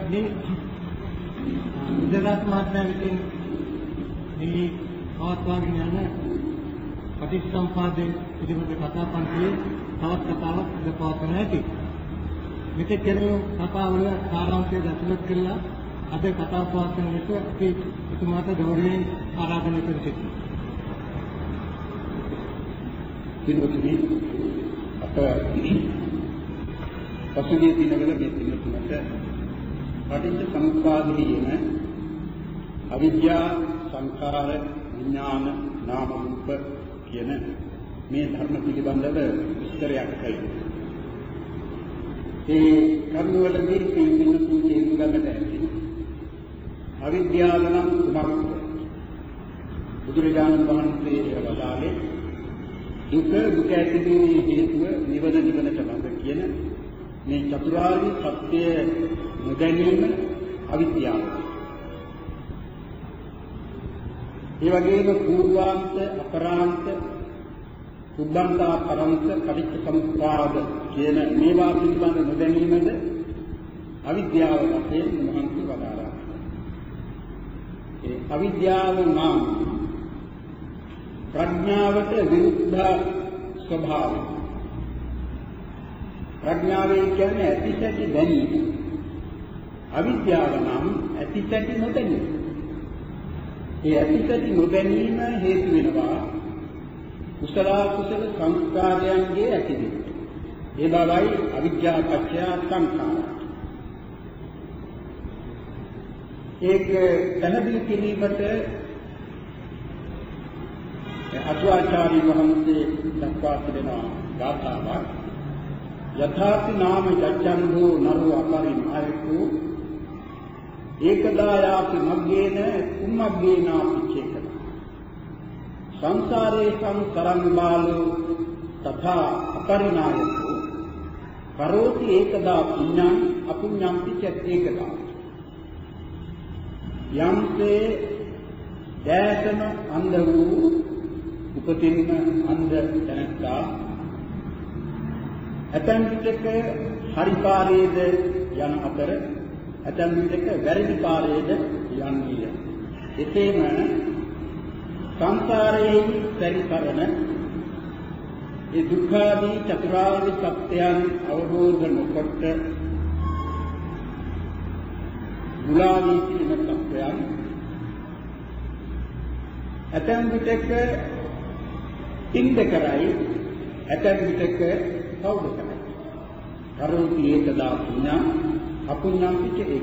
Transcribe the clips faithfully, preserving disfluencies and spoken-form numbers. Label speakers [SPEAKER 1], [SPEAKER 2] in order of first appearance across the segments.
[SPEAKER 1] මේ විද්‍යාත් මහත්මයා විසින් මේ පවත්වාගෙන යන පටිච්චසමුප්පාදයේ පිළිබඳ කතා පන්තියේ තවත් කතාවක් පවත්වන ඇති. මෙතෙක් කෙරෙන කතාවල සාරාංශය දැක්වෙත් කියලා අද කතා පවත්වන විට අපි එතුමාට ගෞරවයෙන් ආරාධනා කර සිටිනවා.
[SPEAKER 2] පින්වත්නි අප පසුගිය දිනවල මේ පින්වත්නට පටිච්චසමුප්පාදයේ අවිද්‍යා සංඛාර විඥාන නාම රූප කියන මේ ධර්ම පිළිබඳව විස්තරයක් කළා. ඒ කර්මවලදී පින්වත්නි තේරුම් ගන්නට ඇති. අවිද්‍යාව නම් කුමක්ද? බුදුරජාණන් වහන්සේ වදාළේ දුක දුක ඇතිවීමේ හේතුව නිවන නිවනට ළඟ කියන මේ චතුරාර්ය සත්‍ය නොදැනීම අවිද්‍යාව. ඒ වගේම පූර්වාන්ත අපරාන්ත සුද්ධාන්ත පරන්ත පටිච්චසමුප්පාද කියන මේවා පිළිබඳ නොදැනීමද අවිද්‍යාව වශයෙන් මහන්සි වදාරා. ඒ අවිද්‍යාව නම් ප්‍රඥාවට විරුද්ධ ස්වභාවය. ප්‍රඥාවෙන් කියන්නේ ඇතිසැටි දැනීම. අවිද්‍යාව නම් ඇතිසැටි නොදැනීම. ඒ ඇතිසැටි නොදැනීම හේතු වෙනවා කුසල කුසල සංස්කාරයන්ගේ ඇතිවීම. ඒ බවයි අවිද්‍යා පත්‍ය සංඛාර. ඒක පැහැදිලි කිරීමට අටුවාචාර්ය වහන්සේ දක්වා තිබෙනවා ගාථාවක්. යථාපි නාම ජච්ඡන්தோ නරෝ අපරිමායකෝ ඒකදායාපි මග්ගේන කුම්මග්ගේනාපි චේතන සංසාරේ සංසරං බාලෝ තථා අපරිණායකෝ කරෝති ඒකදා පුඤ්ඤං අපුඤ්ඤං පිච්ඡත් ඒකදා යම්සේ දැසන අන්ධ වූ උපතින්ම අන්ධ දැනත්තා ඇතැම් විටක හරි පාරේද යන අතර ඇතැම් විටක වැරදි පාරේද යන්නේය. එසේම සංසාරයේ පරිසරණ ඒ දුක්ඛාදී චතුරාර්ය සත්‍යයන් අවබෝධ නොකොට මුලාවී සිටින සත්‍යයන් ඇතැම් විටක තින්ද කරයි ඇතැම් විටක කවුද කරයි. කරෝති ඒකදා පුඤ්ඤං අපුඤ්ඤං පිච්චේ.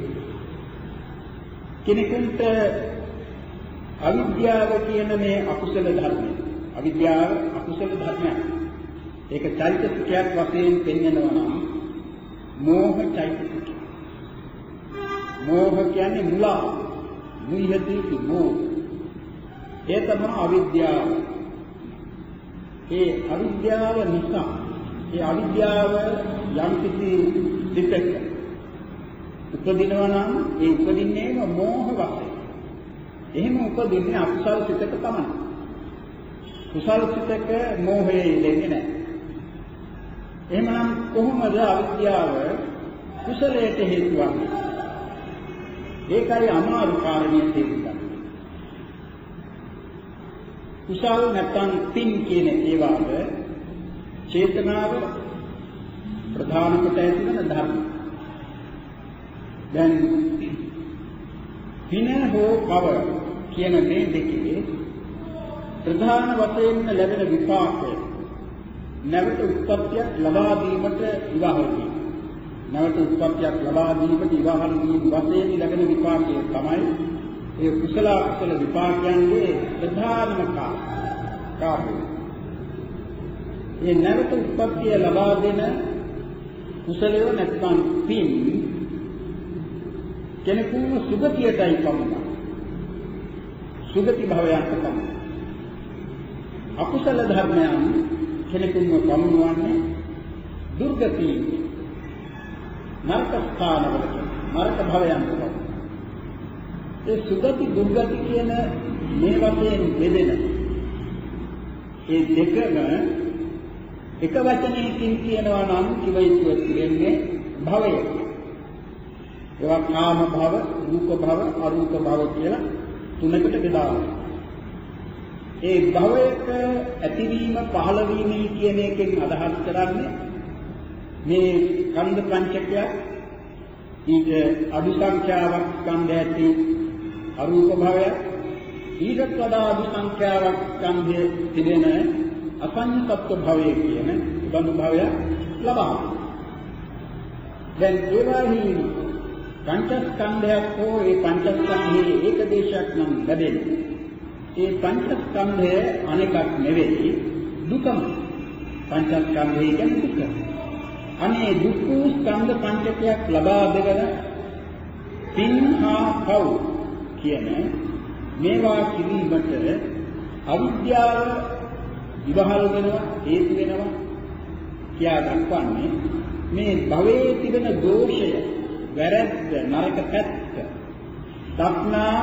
[SPEAKER 2] කෙනෙකුට අවිද්‍යාව කියන මේ අකුසල ධර්මය. අවිද්‍යාව අකුසල ධර්මයක්. ඒක චෛතසිකයක් වශයෙන් පෙන්වනවා නම් මෝහ චෛතසික. මෝහ කියන්නේ මුලා. මුයති මෝහ. ඒ තමයි අවිද්‍යාව. ඒ අවිද්‍යාව නිසා ඒ අවිද්‍යාව යම් කිසි සිතක උපදිනවා නම් ඒ උපදින්නේම මෝහ වශයෙන්. එහෙම උපදින්නේ අකුසල සිතක තමයි. කුසල සිතක මෝහය ඉන්නේ නැහැ. එහෙමනම් කොහොමද අවිද්‍යාව කුසලයට හේතු වන්නේ? ඒකයි අමාරු කාරණේ තේරුම්. කුසල නැත්නම් පින් කියන ඒවාද චේතනාව ප්‍රධාන කොට ඇතිවන ධර්ම. දැන් පින හෝ පව කියන මේ දෙකේ ප්‍රධාන වශයෙන් ලැබෙන විපාකය නැවත උත්පත්තියක් ලබා දීමට ඉවහල්වීම. නැවත උත්පත්තියක් ලබා දීමට ඉවහල් වීම වශයෙන් ලැබෙන විපාකය තමයි ඒ කුසල කුසල විපාකයන්ගේ ප්‍රධානම කාර්යය. මේ නැවත උත්පත්තිය ලබා දෙන කුසලය නැත්නම් පින් කෙනෙකුම සුගතියටයි පමුණන. සුගති භවයන්ට පමුණන. අකුසල ධර්මයන් කෙනෙකුම පමුණවන්නේ දුර්ගති නරක ස්ථානවලට නරක භවයන්ට පමුණන. ඒ සුගති දුර්ගති කියන මේ වශයෙන් බෙදෙන ඒ දෙකම එක වචනයකින් කියනවා නම් කිව යුතු වෙන්නේ භවය. ඒවා කාම භව, රූප භව, අරූප භව කියලා තුනකට බෙදාගන්නවා. ඒ භවයක ඇතිවීම පහළ වීම කියන එකෙන් අදහස් කරන්නේ මේ ස්කන්ධ පංචකය ඊට අඩු සංඛ්‍යාවක් ස්කන්ධ ඇති අරූප භවය ඊට වඩා අඩු සංඛ්‍යාවක් ස්කන්ධයේ තිබෙන අසඤ්ඤ සත්ත්ව භවය කියන බඳු භවය ලබා. දැන් ඒවාහි පංචස්කන්ධයක් හෝ ඒ පංචස්කන්ධයේ ඒකදේශයක් නම් ලැබෙන්නේ. ඒ පංචස්කන්ධය අනෙකක් නෙවෙයි දුකම. පංචස්කන්ධය කියන්නේ දුක. අනේ දුක් වූ ස්කන්ධ පංචකයක් ලබා දෙවන පින්හා පව් කියන මේවා කිරීමට අවිද්‍යාව විවහල් වෙනවා හේතු වෙනවා කියා දක්වන්නේ මේ භවයේ තිබෙන දෝෂය වැරද්ද නරක පැත්ත දක්නා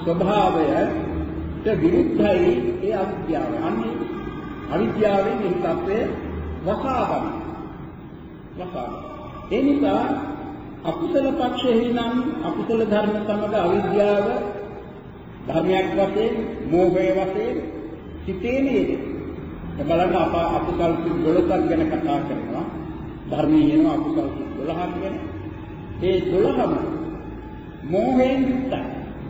[SPEAKER 2] ස්වභාවයට විරුද්ධයි ඒ අවිද්‍යාව. අන්නේ අවිද්‍යාවෙන් මේ තත්ත්වය වසා ගන්න. වසා ගන්න. ඒ නිසා අකුසල පක්ෂෙහි නම් අකුසල ධර්ම සමග අවිද්‍යාව ධර්මයක් වශයෙන් මෝහය වශයෙන් සිටේ නේද? බලන්න අප අකුසල් දොළහක් ගැන කතා කරනවා. ධර්මයේ එන අකුසල් දොළහක් ගැන. ඒ දොළහම මෝහයෙන් යුක්තයි.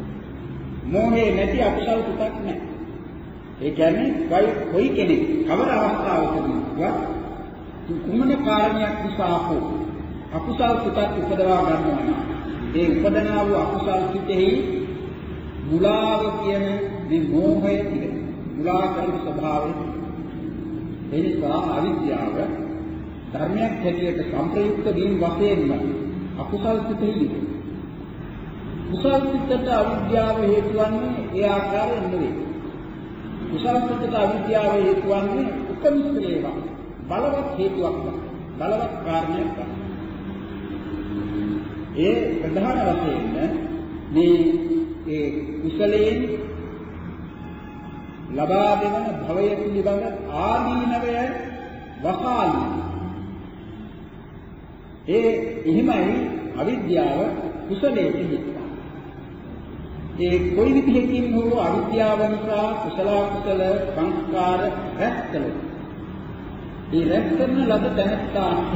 [SPEAKER 2] මෝහේ නැති අකුසල් පුතක් නැහැ. ඒ කියන්නේ වයි කොයි කෙනෙක් කවර අවස්ථාවකදී කුමන කාරණයක් නිසා හෝ අකුසල් පුතක් උපදවා ගන්නවා නම් ඒ උපදනා වූ අකුසල් සිතෙහි මුලාව කියන මේ මෝහය තිබෙනවා. මුලා කරන ස්වභාවය. ඒ නිසා අවිද්‍යාව ධර්මයක් හැටියට සංප්‍රයුක්ත වීම වශයෙන්ම අකුසල් සිතෙහි කුසල් සිතට අවිද්‍යාව හේතු වන්නේ ඒ ආකාරයෙන් නෙවෙයි. කුසල සිතට අවිද්‍යාව හේතු වන්නේ උපනිශ්‍රේව බලවත් හේතුවක් බලවත් කාරණයක් තමයි. ඒ ප්‍රධාන වශයෙන් මේ ඒ කුසලයෙන් ලබා දෙන භවය පිළිබඳ ආදීනවය වසාලි. ඒ එහිමයි අවිද්‍යාව කුසලයේ පිහිටා. ඒ කොයි විදිහකින් හෝ අවිද්‍යාව නිසා කුසල කුසල සංස්කාර රැස්කල. ඒ රැස්කන ලද තැනට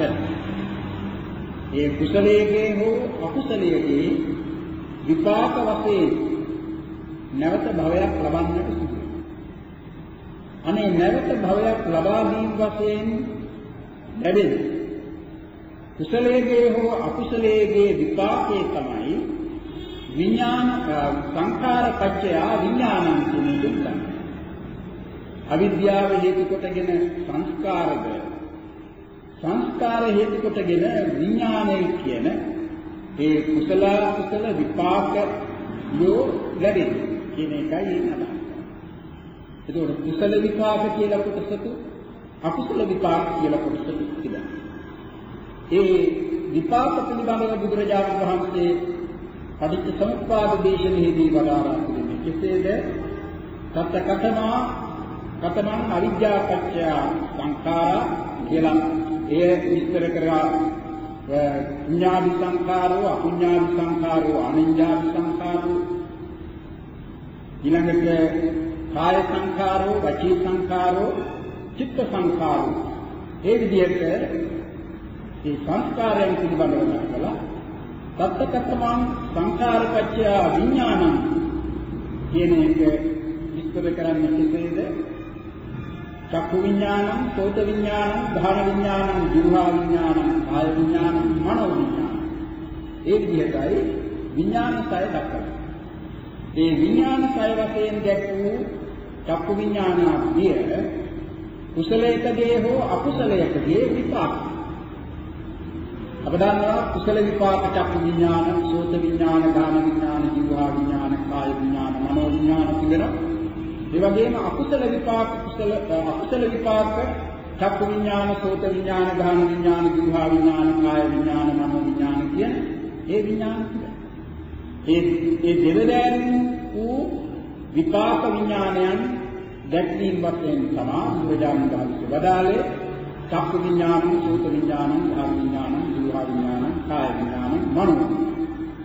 [SPEAKER 2] ඒ කුසලයේ හෝ අකුසලයේ විපාක වශයෙන් නැවත භවයක් ලබන්නට සිදු වෙනවා. අනේ නැවත භවයක් ලබා ගැනීම වශයෙන් ලැබෙන කුසලයේ හෝ අකුසලයේ විපාකයේ තමයි විඥාන සංඛාර පත්‍ය විඥානං කියන දුක්ඛ. අවිද්‍යාව හේතු කොටගෙන සංස්කාරද සංස්කාර හේතු කොටගෙන විඥානය කියන ඒ කුසල කුසල විපාක යෝ ලැබෙන්නේ කියන එකයි නේද? ඒකෝට කුසල විපාක කියලා කොටසතු අකුසල විපාක කියලා කොටසතු තිබෙනවා. ඒ විපාක පිළිබඳව බුදුරජාණන් වහන්සේ පටිච්ච සමුප්පාද දේශනාවේදී වදාරා තිබෙන්නේ කෙසේද? සත්‍ය කතමා කතමං අවිද්‍යා පත්‍ය සංඛාර කියලා එය විස්තර කරලා පුඤ්ඤාදි සංඛාරෝ අපුඤ්ඤාදි සංඛාරෝ අනිඤ්ඤාදි සංඛාරෝ ඊළඟට කාය සංඛාරෝ වචී සංඛාරෝ චිත්ත සංඛාරෝ ඒ විදිහට මේ සංස්කාරයන් පිළිබඳව කළා. සත්‍යකතමං සංඛාරපච්චය විඥානං කියන එක විස්තර කරන්නේ කෙසේද? චක්කු විඥානං, සෝත විඥානං, ධාන විඥානං, ජීවා විඥානං, කාය විඥානං, මනෝ විඥානං. ඒ විදිහටයි විඥාන සය දක්වන්නේ. ඒ විඥාන සය වශයෙන් දැක්වූ චක්කු විඥානාදිය කුසලයකදී හෝ අකුසලයකදී විපාක. අපදානවා කුසල විපාක චක්කු විඥාන, සෝත විඥාන, ධාන විඥාන, ජීවා විඥාන, කාය විඥාන, මනෝ විඥාන තිබෙනවා. ඒ වගේම අකුසල විපාක කුසල අකුසල විපාක චක්කු විඥාන, සෝත විඥාන, ධාන විඥාන, ජීවා විඥාන, කාය විඥාන, මනෝ විඥාන කියන ඒ විඥාන තිබෙනවා. ඒ ඒ දෙවදෑන් වූ විපාක විඥානයන් දැක්වීම වශයෙන් තමයි බුදුරජාණන් වහන්සේ වදාළේ චක්කු විඥාන, සෝත විඥාන, ධාන විඥාන, ජීවා විඥාන, කාය විඥාන, මනෝ.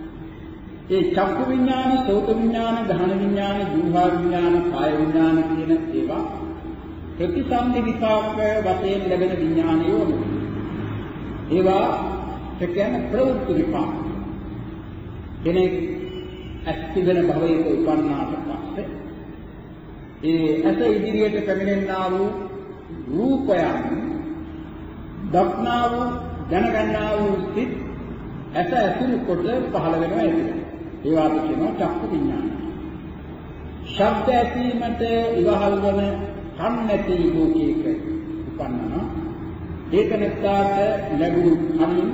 [SPEAKER 2] ඒ චක්කු විඥාන, සෝත විඥාන, ගහන විඥාන, ජීවහා විඥාන, කාය විඥාන කියන ඒවා ප්‍රතිසන්දි විපාක වශයෙන් ලැබෙන විඥානයෝ නෙවෙයි. ඒවා කියන්නේ ප්‍රවෘත්ති විපාක. කෙනෙක් අස්තිබෙන භවයක උපන්නාට පස්සේ ඒ ඇස ඉදිරියට පැමිණෙනා වූ රූපයන් දක්නා වූ දැනගන්නා වූ සිත් ඇස ඇසුරු කොට පහළ වෙනවා ඒක. ඒවාට කියනවා චක්කු විඥාන. ශබ්ද ඇසීමට ඉවහල් වන කන් නැති ලෝකයක උපන්නා ඒක නැත්තාට ලැබුණු කනින්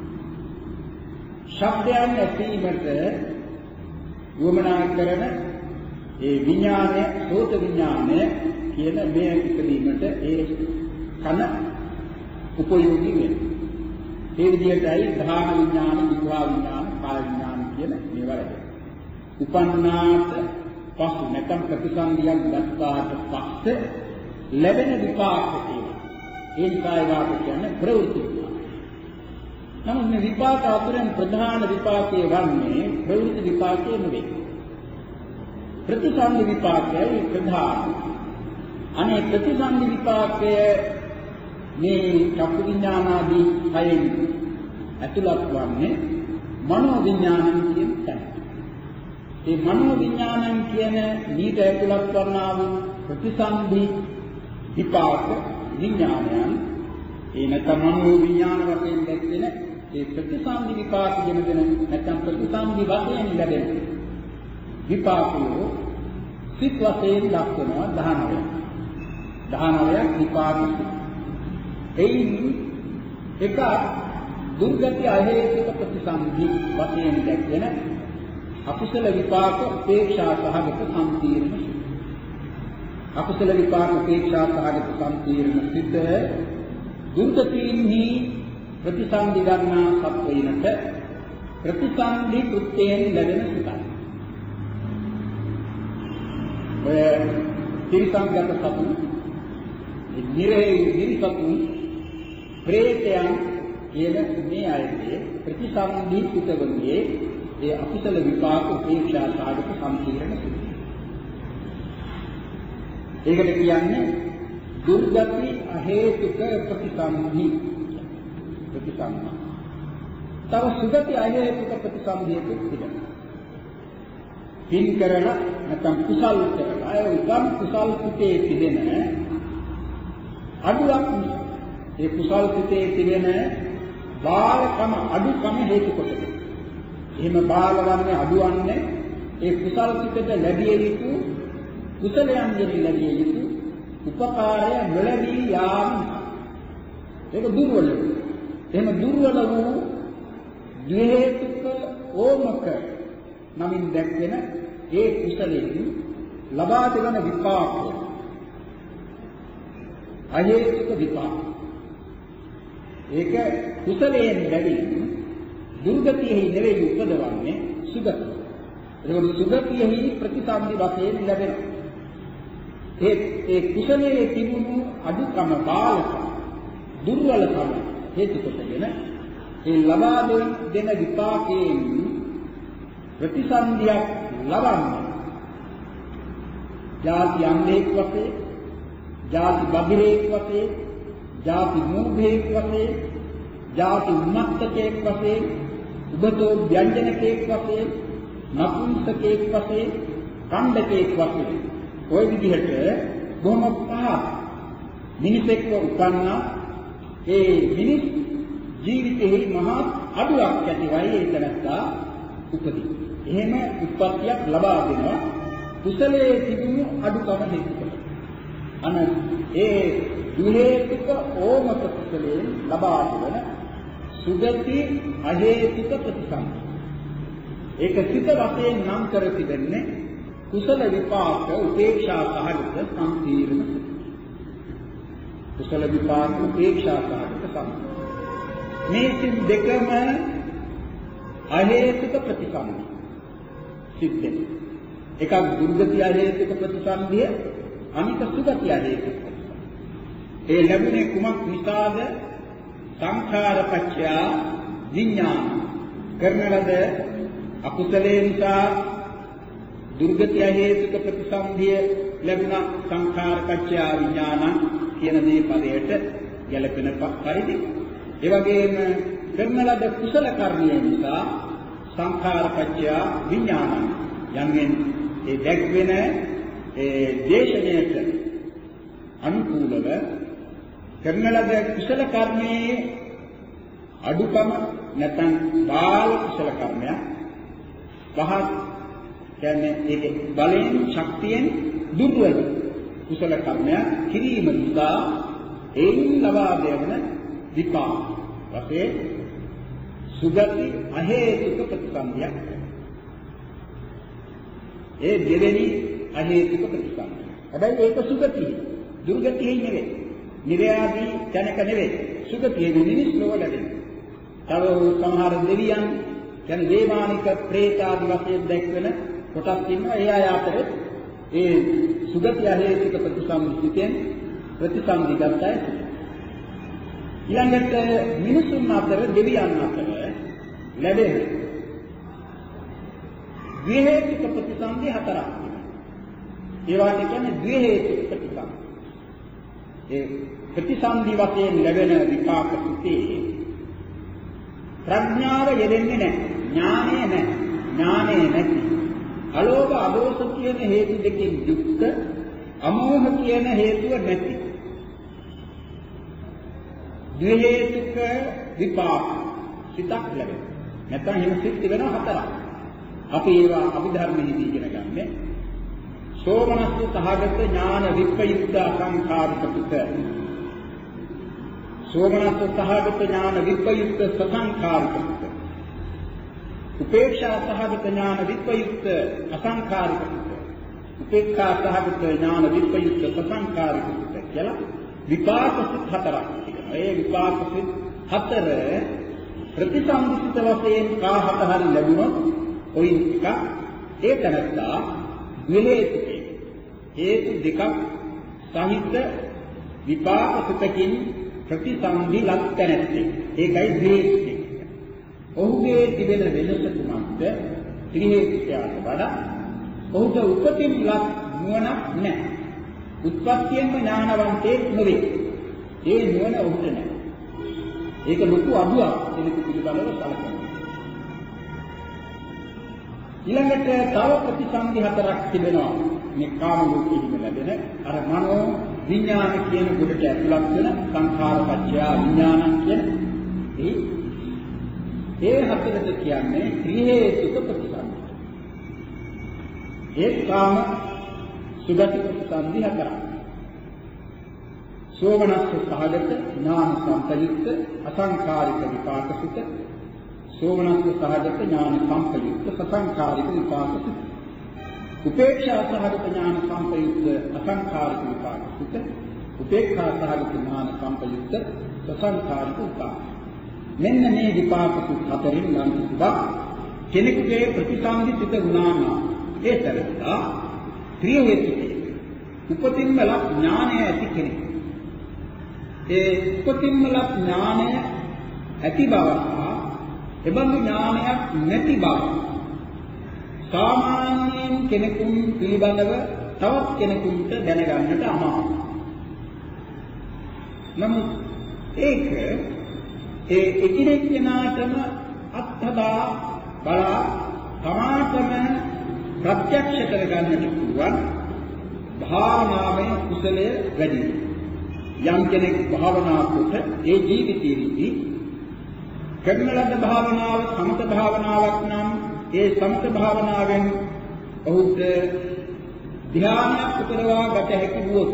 [SPEAKER 2] ශබ්දයන් ඇසීමට වමනා කරන ඒ විඥානය, සෝත විඥානය කියන මේ ඉදීමට ඒ කන උපයෝගී වෙනවා. ඒ විදිහටයි ධාන විඥාන, විභා විඥාන, කාය විඥාන කියන මේවා උපන්නාට පසු නැත්නම් ප්‍රතිසන්දියක් ගත්තාට පස්සේ ලැබෙන විපාක තියෙනවා. ඒ විපාක කියන්නේ ප්‍රවෘත්ති විපාක. නමුත් මේ විපාක අතරින් ප්‍රධාන විපාකයේ වන්නේ ප්‍රවෘත්ති විපාකයේ නෙවෙයි. ප්‍රතිසන්දි විපාකයයි ප්‍රධාන. අනේ ප්‍රතිසන්දි විපාකය මේ චක්කු විඥානාදී කයෙන් ඇතුළත් වන්නේ මනෝ විඥානං කියන තැන. ඒ මනෝ විඥානං කියන නීත ඇතුළත් වන්නා වූ ප්‍රතිසන්දි විපාක විඥානයන් ඒ නැත්නම් මනෝ විඥාන වශයෙන් දැක්වෙන ඒ ප්‍රතිසන්දි විපාක දෙන දෙන නැත්නම් ප්‍රතිසන්දි වශයෙන් ලැබෙන විපාකෝ සිත් වශයෙන් දක්වනවා දහනවයක්. දහනවයක් විපාක. එයින් එක දුර්ගති අහේතුක ප්‍රතිසන්දි වශයෙන් දැක්වෙන අකුසල විපාක උපේක්ෂා සහගත සම්පීර්ණ සිත්. අකුසල විපාක උපේක්ෂා සහගත සම්පීර්ණ සිත් දුර්ගතින්හි ප්‍රතිසන්දි ගන්නා සත්වයිනට ප්‍රතිසන්දි කෘත්‍යයෙන් ලැබෙන සිතයි. ඔය තිරිසංගත සතුන්, නිරේ නිරිසතුන්, ප්‍රේතයන් කියන මේ අයගේ ප්‍රතිසන්දි පිටවන්නේ ඒ අකුසල විපාක උපේක්ෂා සාධක සම්පූර්ණ සිත. ඒකට කියන්නේ දුර්ගති අහේතුක ප්‍රතිසන්දි ප්‍රතිසන්දි. තව සුගති අහේතුක ප්‍රතිසන්දියක් තිබෙනවා. පින් කරලා නැත්නම් කුසල් කරලා ඒ උපන් කුසල් සිතේ තිබෙන අඩුවක් ඒ කුසල් සිතේ තිබෙන බාලකම අඩුකම හේතු කොටගෙන එහෙම බාලවන්නේ අඩුවන්නේ ඒ කුසල් සිතට ලැබිය යුතු කුසලයන්ගෙන් ලැබිය යුතු උපකාරය නොලැබී යාම ඒක දුර්වල. එහෙම දුර්වල වූ ද්වේහික ඕමක නමින් දැක්වෙන ඒ කුසලයෙන් ලබා දෙවන විපාකය අහේතුක විපාක. ඒක කුසලයෙන් ලැබෙන දුර්ගතියෙහි නෙවෙයි උපදවන්නේ සුගතිය. ඒක සුගතියෙහි ප්‍රතිසන්දි වශයෙන් ලැබෙන ඒ ඒ කුසලයේ තිබුණු අදුකම බාලකම දුර්වලකම හේතු කොටගෙන ඒ ලබා දෙන විපාකයෙන් ප්‍රතිසන්දියක් ලබන්නේ ජාති අන්ධෙක් වශයෙන්, ජාති බබිරේක් වශයෙන්, ජාති මූභේක් වශයෙන්, ජාති උන්නත්තකෙක් වශයෙන්, උබතෝ ව්‍යංජනකෙක් වශයෙන්, නපුංසකෙක් වශයෙන්, කණ්ඩකෙක් වශයෙන් ඔය විදිහට බොහොම පහත් මිනිසෙක්ව උපන්නා ඒ මිනිස් ජීවිතයේ මහා අඩුවක් ඇතිවයි ඒ තැනත්තා උපදී. එහෙම උත්පත්තියක් ලබා දෙනවා කුසලයේ තිබුණු අඩුකම හේතු කොට. අන ඒ දුහේතුක ඕමක කුසලයෙන් ලබා දෙන සුගති අහේතුක ප්‍රතිසන්දි. ඒක සිත වශයෙන් නම් කර තිබෙන්නේ කුසල විපාක උපේක්ෂා සහගත සම්පීර්ණ සිත. කුසල විපාක උපේක්ෂා සහගත සම්පීර්ණ. මේ සිත් දෙකම අහේතුක ප්‍රතිසන්දි. සිත් එකක් දුර්ගති අහේතුක ප්‍රතිසන්දිය, අනික සුගති අහේතුක ප්‍රතිසන්දිය. ඒ ලැබුණේ කුමක් නිසාද? සංඛාර පත්‍ය විඥාන කරන ලද අකුසලේ නිසා දුර්ගතිය හේතුක ප්‍රතිසන්දිය ලැබුණ සංඛාරපච්චය විඥාන කියන මේ පදයට ගැලපෙන පරිදි ඒ වගේම කරන ලද කුසල කර්මය නිසා සංඛාරපච්චය විඥාන යන්නේ ඒ දැක්වෙන ඒ දේශනයට අනුකූලව කරන ලද කුසල කර්මයේ අඩුකම නැත්නම් බාල කුසල කර්මයක් පහත් කියන්නේ ඒකේ බලයෙන් ශක්තියෙන් දුර්වල කුසල කර්මයක් කිරීම නිසා ඒන් ලබා දෙන විපාක වශයෙන් සුගති අහේතුක ප්‍රතිසන්දියක්. ඒ දෙවෙනි අහේතුක ප්‍රතිසන්දිය. හැබැයි ඒක සුගතිය. දුර්ගතිය නෙවෙයි. නිර්යාදී තැනක නෙවෙයි. සුගතියේ නිමිස් ලෝක ලැබෙනවා. තව සමහර දෙවියන් දැන් දේවානික ප්‍රේත ආදී වශයෙන් දැක්වෙන කොටස් ඉන්නවා. ඒ අය අතර ඒ සුගතිය හේතුක ප්‍රතිසම්පිතෙන් ප්‍රතිසම්පිතයි. ඊළඟට මිනිසුන් අතර දෙවියන් අතර ලැබෙන ද්විහේතුක ප්‍රතිසම්පි හතරක්. ඒවාට කියන්නේ ද්විහේතුක ප්‍රතිසම්පි. ඒ ප්‍රතිසම්පි වශයෙන් ලැබෙන විපාක සුතේ ප්‍රඥාව යෙදෙන්නේ නැහැ. ඥානය නැහැ. ඥානය නැති. අලෝභ අදෝස කියන හේතු දෙකෙන් යුක්ත අමෝහ කියන හේතුව නැති. ද්විහේතුක විපාක සිතක් ලැබෙනවා. නැත්නම් එහෙම සිත් වෙන හතරක්. අපි ඒවා අභිධර්මයේදී ඉගෙන ගන්න. සෝමනස්ස සහගත ඥාන විප්‍රයුක්ත අසංඛාරික පිට. සෝමනස්ස සහගත ඥාන විප්‍රයුක්ත සසංඛාරික පිට. උපේක්ෂා සහගත ඥාන විප්‍රයුක්ත අසංඛාරික පිට. උපේක්ඛා සහගත ඥාන විප්‍රයුක්ත සසංඛාරික පිට කියලා විපාක සිත් හතරක් තියෙනවා. ඒ විපාක සිත් හතර ප්‍රතිසම්පිත වශයෙන් කාහත හරි ලැබුණොත් ඔයි එක ඒ තැනත්තා ද්විහේතුකේ හේතු දෙකක් සහිත විපාක සිතකින් ප්‍රතිසන්දි ලක්තැනැත්තේ. ඒකයි ද්විහේතුකේ. ඔහුගේ තිබෙන වෙනස කුමක්ද? ත්‍රිහේතුකයාට වඩා ඔහුට උපතින් ලක් නුවණක් නැහැ. උත්පත්තියෙන්ම ඥානවන්තයෙක් නෙවෙයි. ඒ නුවණ ඔහුට නැහැ. ඒක ලොකු අඩුවක් ඒක පිළිබඳව සැලකනවා. ඊළඟට තව ප්‍රතිසන්දි හතරක් තිබෙනවා. මේ කාම ලෝකෙහිම ලැබෙන අර මනෝ විඥාන කියන කොටට ඇතුළත් වෙන සංඛාරපච්චය විඥානං කියන ඒ ඒ හතරට කියන්නේ ත්‍රිහේතුක ප්‍රතිසන්දි. ඒ කාම සුගති ප්‍රතිසන්දි හතරක්. සෝමනස්ස සහගත ඥාන සම්පයුක්ත අසංඛාරික විපාකසිත. සෝමනස්ස සහගත ඥාන සම්පයුක්ත සසංඛාරික විපාකසිත. උපේක්ෂා සහගත ඥාන සම්පයුක්ත අසංඛාරික විපාකසිත. උපේක්ඛා සහගත ඥාන සම්පයුක්ත සසංඛාරික විපාක. මෙන්න මේ විපාකසිත හතරින් නම් කිසිවක් කෙනෙකුගේ ප්‍රතිසන්දි සිත වුණා නම් ඒ තරතා ත්‍රිහේතුකේ උපතින්ම ලක් ඥානය ඇති කෙනෙක්. ඒ උපතින්ම ලක් ඥානය ඇති බව හා එබඳු ඥානයක් නැති බව සාමාන්‍යයෙන් කෙනෙකුන් පිළිබඳව තවත් කෙනෙකුට දැනගන්නට අමාරුයි. නමුත් ඒක ඒ එකිනෙක කෙනාටම අත්හදා බලා තමාටම ප්‍රත්‍යක්ෂ කරගන්නට පුළුවන් භාවනාවේ කුසලය වැඩි. යම් කෙනෙක් භාවනා කොට ඒ ජීවිතයේදී කරන ලද භාවනාව සමත භාවනාවක් නම් ඒ සමත භාවනාවෙන් ඔහුට ධ්‍යානයක් උපදවා ගත හැකි වුවොත්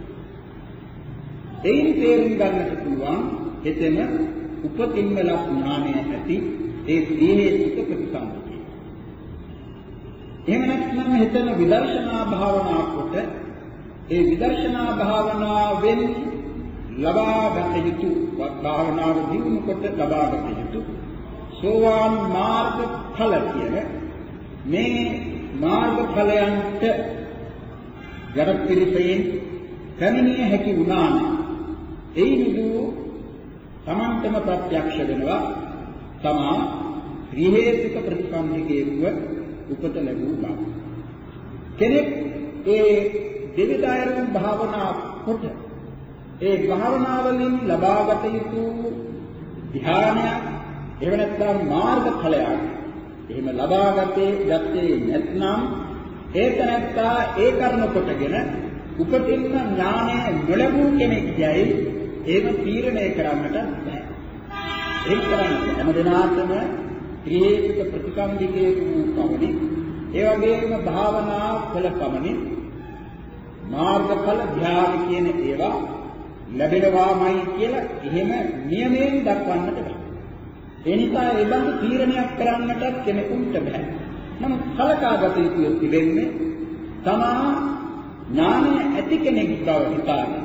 [SPEAKER 2] එයින් තේරුම් ගන්නට පුළුවන් එතන උපතින්ම ලක් ඥානය ඇති ඒ ත්‍රිහේතුක ප්‍රතිසම්පතිය. එහෙම නැත්නම් එතන විදර්ශනා භාවනා කොට ඒ විදර්ශනා භාවනාවෙන් ලබා ගත යුතු භාවනාව දියුණු කොට ලබා ගත යුතු සෝවාන් මාර්ග ඵල කියන මේ මාර්ග ඵලයන්ට යටත් පිළිපෙයින් පැමිණිය හැකි වුණා නම් ඒ නිදු තමන්ටම ප්‍රත්‍යක්ෂ වෙනවා තමා ත්‍රි හේතුක ප්‍රතිසන්දිකේව උපත ලැබූ බව. කෙනෙක් ඒ දෙවිදායන භාවනා කොට ඒ භාවනාවලින් ලබාගත යුතු ධ්‍යානයක් එහෙම නැත්නම් මාර්ගඵලයක් එහෙම ලබාගත්තේ යත්තේ නැත්නම් ඒක නැත්තා ඒ කර්ම කොටගෙන උපතින්න ඥානය නොලැබූ කෙනෙක් යයි ඒක තීරණය කරන්නට බෑ. ඒක කරන්නේ හැම දිනාටම ත්‍රි හේතුක ප්‍රතිසන්දිකේ වූ පමණි ඒ වගේම භාවනා කළ පමණි මාර්ගඵල ධ්‍යාන කියන ඒවා ලැබෙනවාමයි කියලා එහෙම නියමයෙන් දක්වන්නට බෑ. ඒ නිසා ඒ බඳු තීරණයක් කරන්නට කෙනෙකුට බෑ. නමුත් කලකාගත යුතු තිබෙන්නේ තමා ඥානය ඇති කෙනෙක් බව හිතාගෙන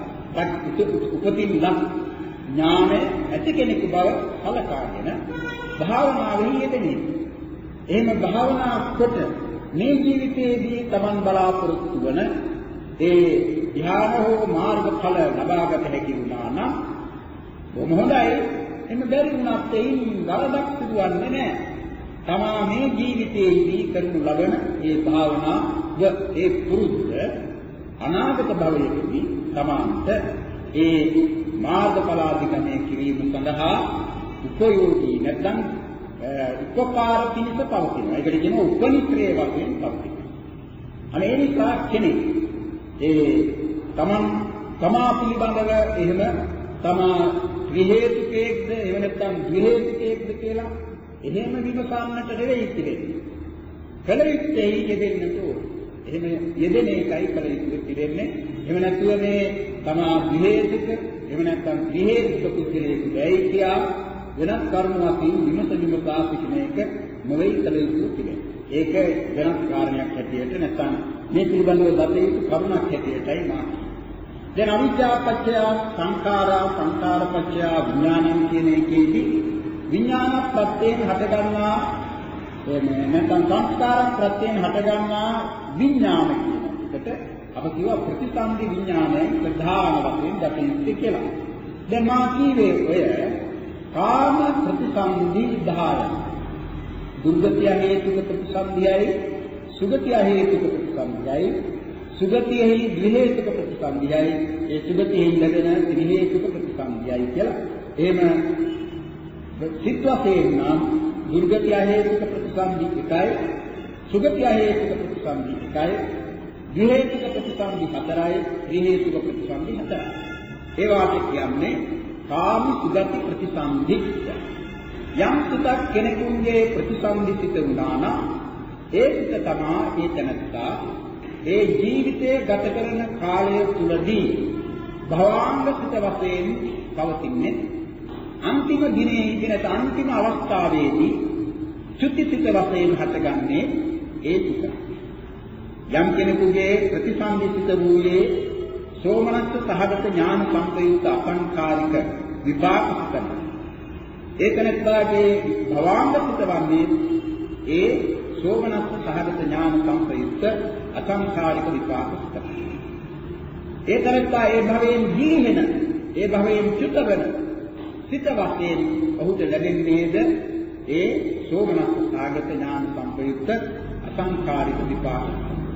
[SPEAKER 2] උපතින්නම් ඥානය ඇති කෙනෙකු බව කලකාගෙන භාවනාවෙහි යෙදෙන්නේ. එහෙම භාවනා කොට මේ ජීවිතයේදී Taman බලාපොරොත්තු වන ඒ ධ්‍යාන හෝ මාර්ගඵල ලබාගත හැකි වුණා නම් බොහොම හොඳයි. එන්න බැරි වුණත් එයින් වරදක් සිදුවන්නේ නැහැ. තමා මේ ජීවිතයේදී කරනු ලබන ඒ භාවනාව ඒ පුරුද්ද අනාගත භවයේදී තමාන්ට ඒ මාර්ගඵල අධිගමනය කිරීම සඳහා උපයෝගී නැත්නම් උපකාර පිණිස පවතිනවා. ඒකට කියනවා උපනිශ්‍රේ වශයෙන් පවතිනවා. අනේ ඒ නිසා කෙනෙක් ඒ තමන් තමා පිළිබඳව එහෙම තමා ත්‍රි හේතුකේක්ද එහෙම නැත්නම් ද්වි හේතුකේක්ද කියලා එහෙම විමසන්නට නෙවෙයි තිබෙන්නේ. කල යුත්තේ යෙදෙන්නට ඕන. එහෙම යෙදෙන එකයි කල යුත්තේ තිබෙන්නේ. එහෙම නැතුව මේ තමා ද්වි හේතුක එහෙම නැත්නම් ත්‍රි හේතුක පුද්ගලයෙකුයි කියා වෙනත් කර්මවකින් විමස විමසා සිටින එක නොවේ කල යුත්තේ තිබෙන්නේ. ඒක වෙනත් කාරණයක් හැටියට නැත්නම් මේ පිළිබඳව දත යුතු කරුණක් හැටියටයි මා දැන් අවිද්‍යා පත්‍ය සංඛාරා සංඛාර පත්‍ය විඥානං කියන එකේදී විඥාන ප්‍රත්‍යයෙන් හටගන්නා එමේ නැත්නම් සංස්කාර ප්‍රත්‍යයෙන් හටගන්නා විඥාන කියන එකට අප කියවා ප්‍රතිසන්දි විඥානය ප්‍රධාන වශයෙන් දකින්නේ කියලා. දැන් මා කීවේ ඔය කාම ප්‍රතිසන්දි දහය. දුර්ගතිය හේතුක ප්‍රතිසන්දියයි සුගතිය හේතුක ප්‍රතිසන්දියයි සුගතියෙහි ද්වි හේතුක ප්‍රතිසන්දියයි ඒ සුගතියෙහි ලැබෙන ත්‍රි හේතුක ප්‍රතිසන්දියයි කියලා. එහෙම සිත් වශයෙන් නම් දුර්ගතිය හේතුක ප්‍රතිසන්දි එකයි සුගතිය හේතුක ප්‍රතිසන්දි එකයි ද්වි හේතුක ප්‍රතිසන්දි හතරයි ත්‍රි හේතුක ප්‍රතිසන්දි හතරයි. ඒ වාට කියන්නේ කාම සුගති ප්‍රතිසන්දි. යම් සිතක් කෙනෙකුගේ ප්‍රතිසන්දි සිත වුණා නම් ඒ සිත තමා ඒ තැනත්තා ඒ ජීවිතයේ ගත කරන කාලය තුලදී භවාංග සිත වශයෙන් පවතින්නේ අන්තිම දිනේදී නැත්නම් අන්තිම අවස්ථාවේදී චුති සිත වශයෙන් හටගන්නේ ඒ සිත. යම් කෙනෙකුගේ ප්‍රතිසන්දි සිත වූයේ සෝමනස්ස සහගත ඥාන සංපයුක්ත අසංකාරික විපාක සිත. ඒ තැනත්තාගේ භවාංග සිත වන්නේ ඒ සෝමනස්ස සහගත ඥාන සංපයුක්ත අසංඛාරික විපාක සිත. ඒ තරත්තා ඒ භවයෙන් ජීවෙන ඒ භවයෙන් චුත වෙන සිත වශයෙන් ඔහුට ලැබෙන්නේද ඒ සෝමනස්ස සහගත ඥාන සංපයුක්ත අසංඛාරික විපාක.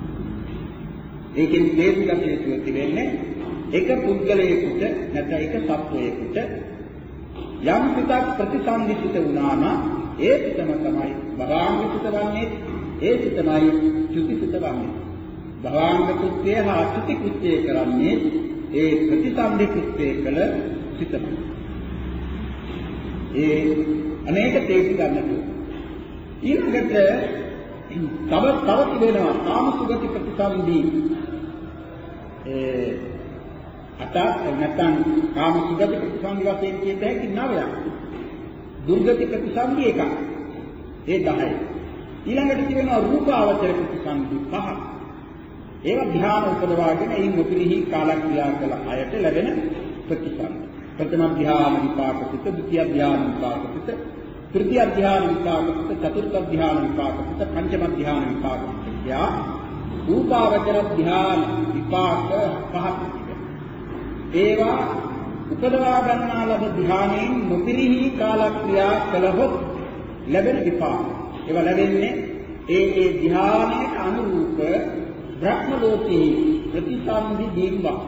[SPEAKER 2] ඒකෙන් තේරුම් යුතු තිබෙන්නේ එක පුද්ගලයෙකුට නැත්නම් එක සත්වයෙකුට යම් පිටක් ප්‍රතිසන්දිසිත වුණා නම් ඒ සිතම තමයි භවාංග සිත වන්නේ. ඒ සිතමයි චුති සිත වන්නේ. භවාංග කෘත්‍ය හා චුති කෘත්‍ය කරන්නේ ඒ ප්‍රතිසන්දි කෘත්‍ය කළ සිතමයි. ඒ අනේක තේරුම් ගන්නට ඊළඟට තව තව තිබෙනවා කාම සුගති ප්‍රතිසන්දි ඒ අත නැත්නම් කාම සුගති ප්‍රතිසන්දි වශයෙන් කියත හැකි නවයක්. දුර්ගති ප්‍රතිසන්දි එකක්. ඒ දහයයි. ඊළඟට තියෙනවා රූපාවචර ප්‍රතිසන්දි පහ. ඒවා ධ්‍යාන උපදවාගෙන ඒ මුපිරිහි කාලක්‍රියා කළ අයට ලැබෙන ප්‍රතිසන්දි. ප්‍රථම ධ්‍යාන විපාක සිත, ද්විතිය ධ්‍යාන විපාක සිත, තෘතිය ධ්‍යාන විපාක සිත, චතුර්ථ ධ්‍යාන විපාක සිත, පංචම ධ්‍යාන විපාක සිත කියා රූපාවචර ධ්‍යාන විපාක පහක්. ඒවා උපදවා ගන්නා ලද ධ්‍යානයෙන් මුපිරිහි කාලක්‍රියා කළහොත් ලැබෙන විපාක. ඒවා ලැබෙන්නේ ඒ ඒ ධ්‍යානයට අනුරූප බ්‍රහ්ම ලෝකයේ ප්‍රතිසන්දි දීම්වා.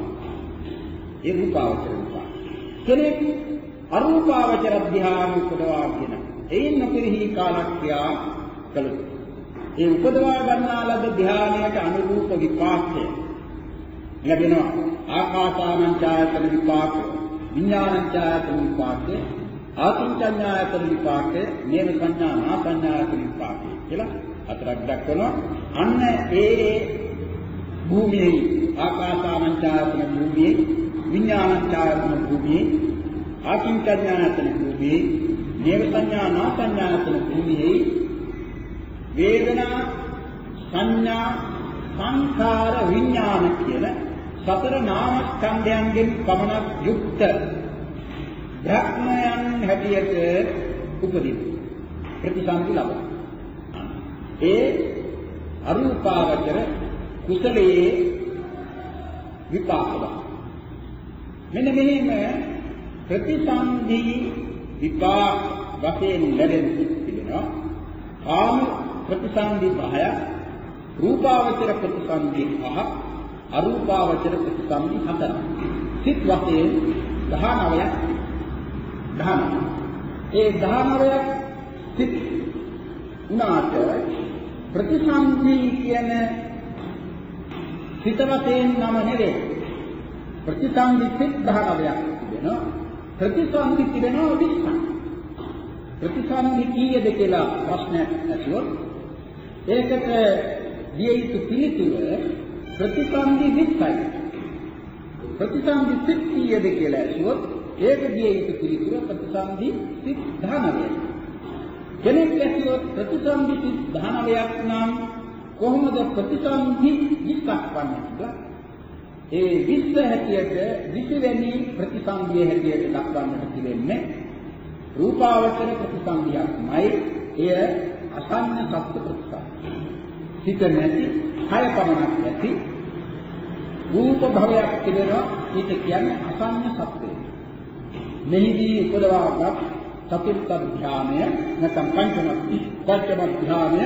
[SPEAKER 2] ඒ රූපාවචර විපාක. කෙනෙක් අරූපාවචර ධ්‍යාන උපදවාගෙන එයින් නොපිරිහි කාලක්‍රියා කළොත් ඒ උපදවා ගන්නා ලද ධ්‍යානයට අනුරූප විපාකය ලැබෙනවා. ආකාසානංචායතන විපාක, විඥානංචායතන විපාක, ආකින්චඤ්ඤායතන විපාක, නේම සංඥා නාසඤ්ඤායතන විපාක කියලා හතරක් දක්වනවා. අන්න ඒ භූමියේ ආකාසානංචායතන භූමියේ, විඥානංචායතන භූමියේ, ආකින්චඤ්ඤායතන භූමියේ, නේම සංඥා නාසඤ්ඤායතන භූමියේ වේදනා සංඥා සංඛාර විඥාන කියන සතර නාම ස්කන්ධයන්ගෙන් පමණක් යුක්ත බ්‍රහ්මයන් හැටියට උපදින ප්‍රතිසන්දි ලබන ඒ අරූපාවචර කුසලයේ විපාකව මෙන්න මෙහෙම ප්‍රතිසන්දි විපාක වශයෙන් ලැබෙන තිබෙනවා. කාම ප්‍රතිසන්දි පහය, රූපාවචර ප්‍රතිසන්දි පහ, අරූපාවචර ප්‍රතිසන්දි හතර. සිත් වශයෙන් දහනවයක් දහන. ඒ දහනවයක් සිත් උනාට ප්‍රතිසන්දි කියන සිත වශයෙන් නම නෙවේ. ප්‍රතිසන්දි සිත් දහනවයක් තිබෙනවා. ප්‍රතිසන්දි තිබෙනවා විස්සක්. ප්‍රතිසන්දි කීයද කියලා ප්‍රශ්නයක් ඇසුවොත් ඒකට දිය යුතු පිළිතුර ප්‍රතිසන්දි විස්සයි. ප්‍රතිසන්දි සිත් කීයද කියලා ඇසුවොත් ඒක දිය යුතු පිළිතුර ප්‍රතිසන්දි සිත් දහනවයයි. කෙනෙක් ඇසුවොත් ප්‍රතිසන්දි සිත් දහනවයක් නම් කොහොමද ප්‍රතිසන්දි විස්සක් වන්නේ කියලා ඒ විස්ස හැටියට විසි වෙනි ප්‍රතිසන්දිය හැටියට දක්වන්නට පිළිෙන්නේ රූපාවචර ප්‍රතිසන්දියක්මයි. එය අසන්න සත්‍ය ප්‍රතිසන්දිය. සිත නැති, කය පමණක් නැති රූප භවයක් තිබෙනවා. ඊට කියන්නේ අසන්න සත්‍යය. මෙහිදී උපදවාගත් චතුර්ථ ධ්‍යානය නැත්නම් පංචම පංචම ධ්‍යානය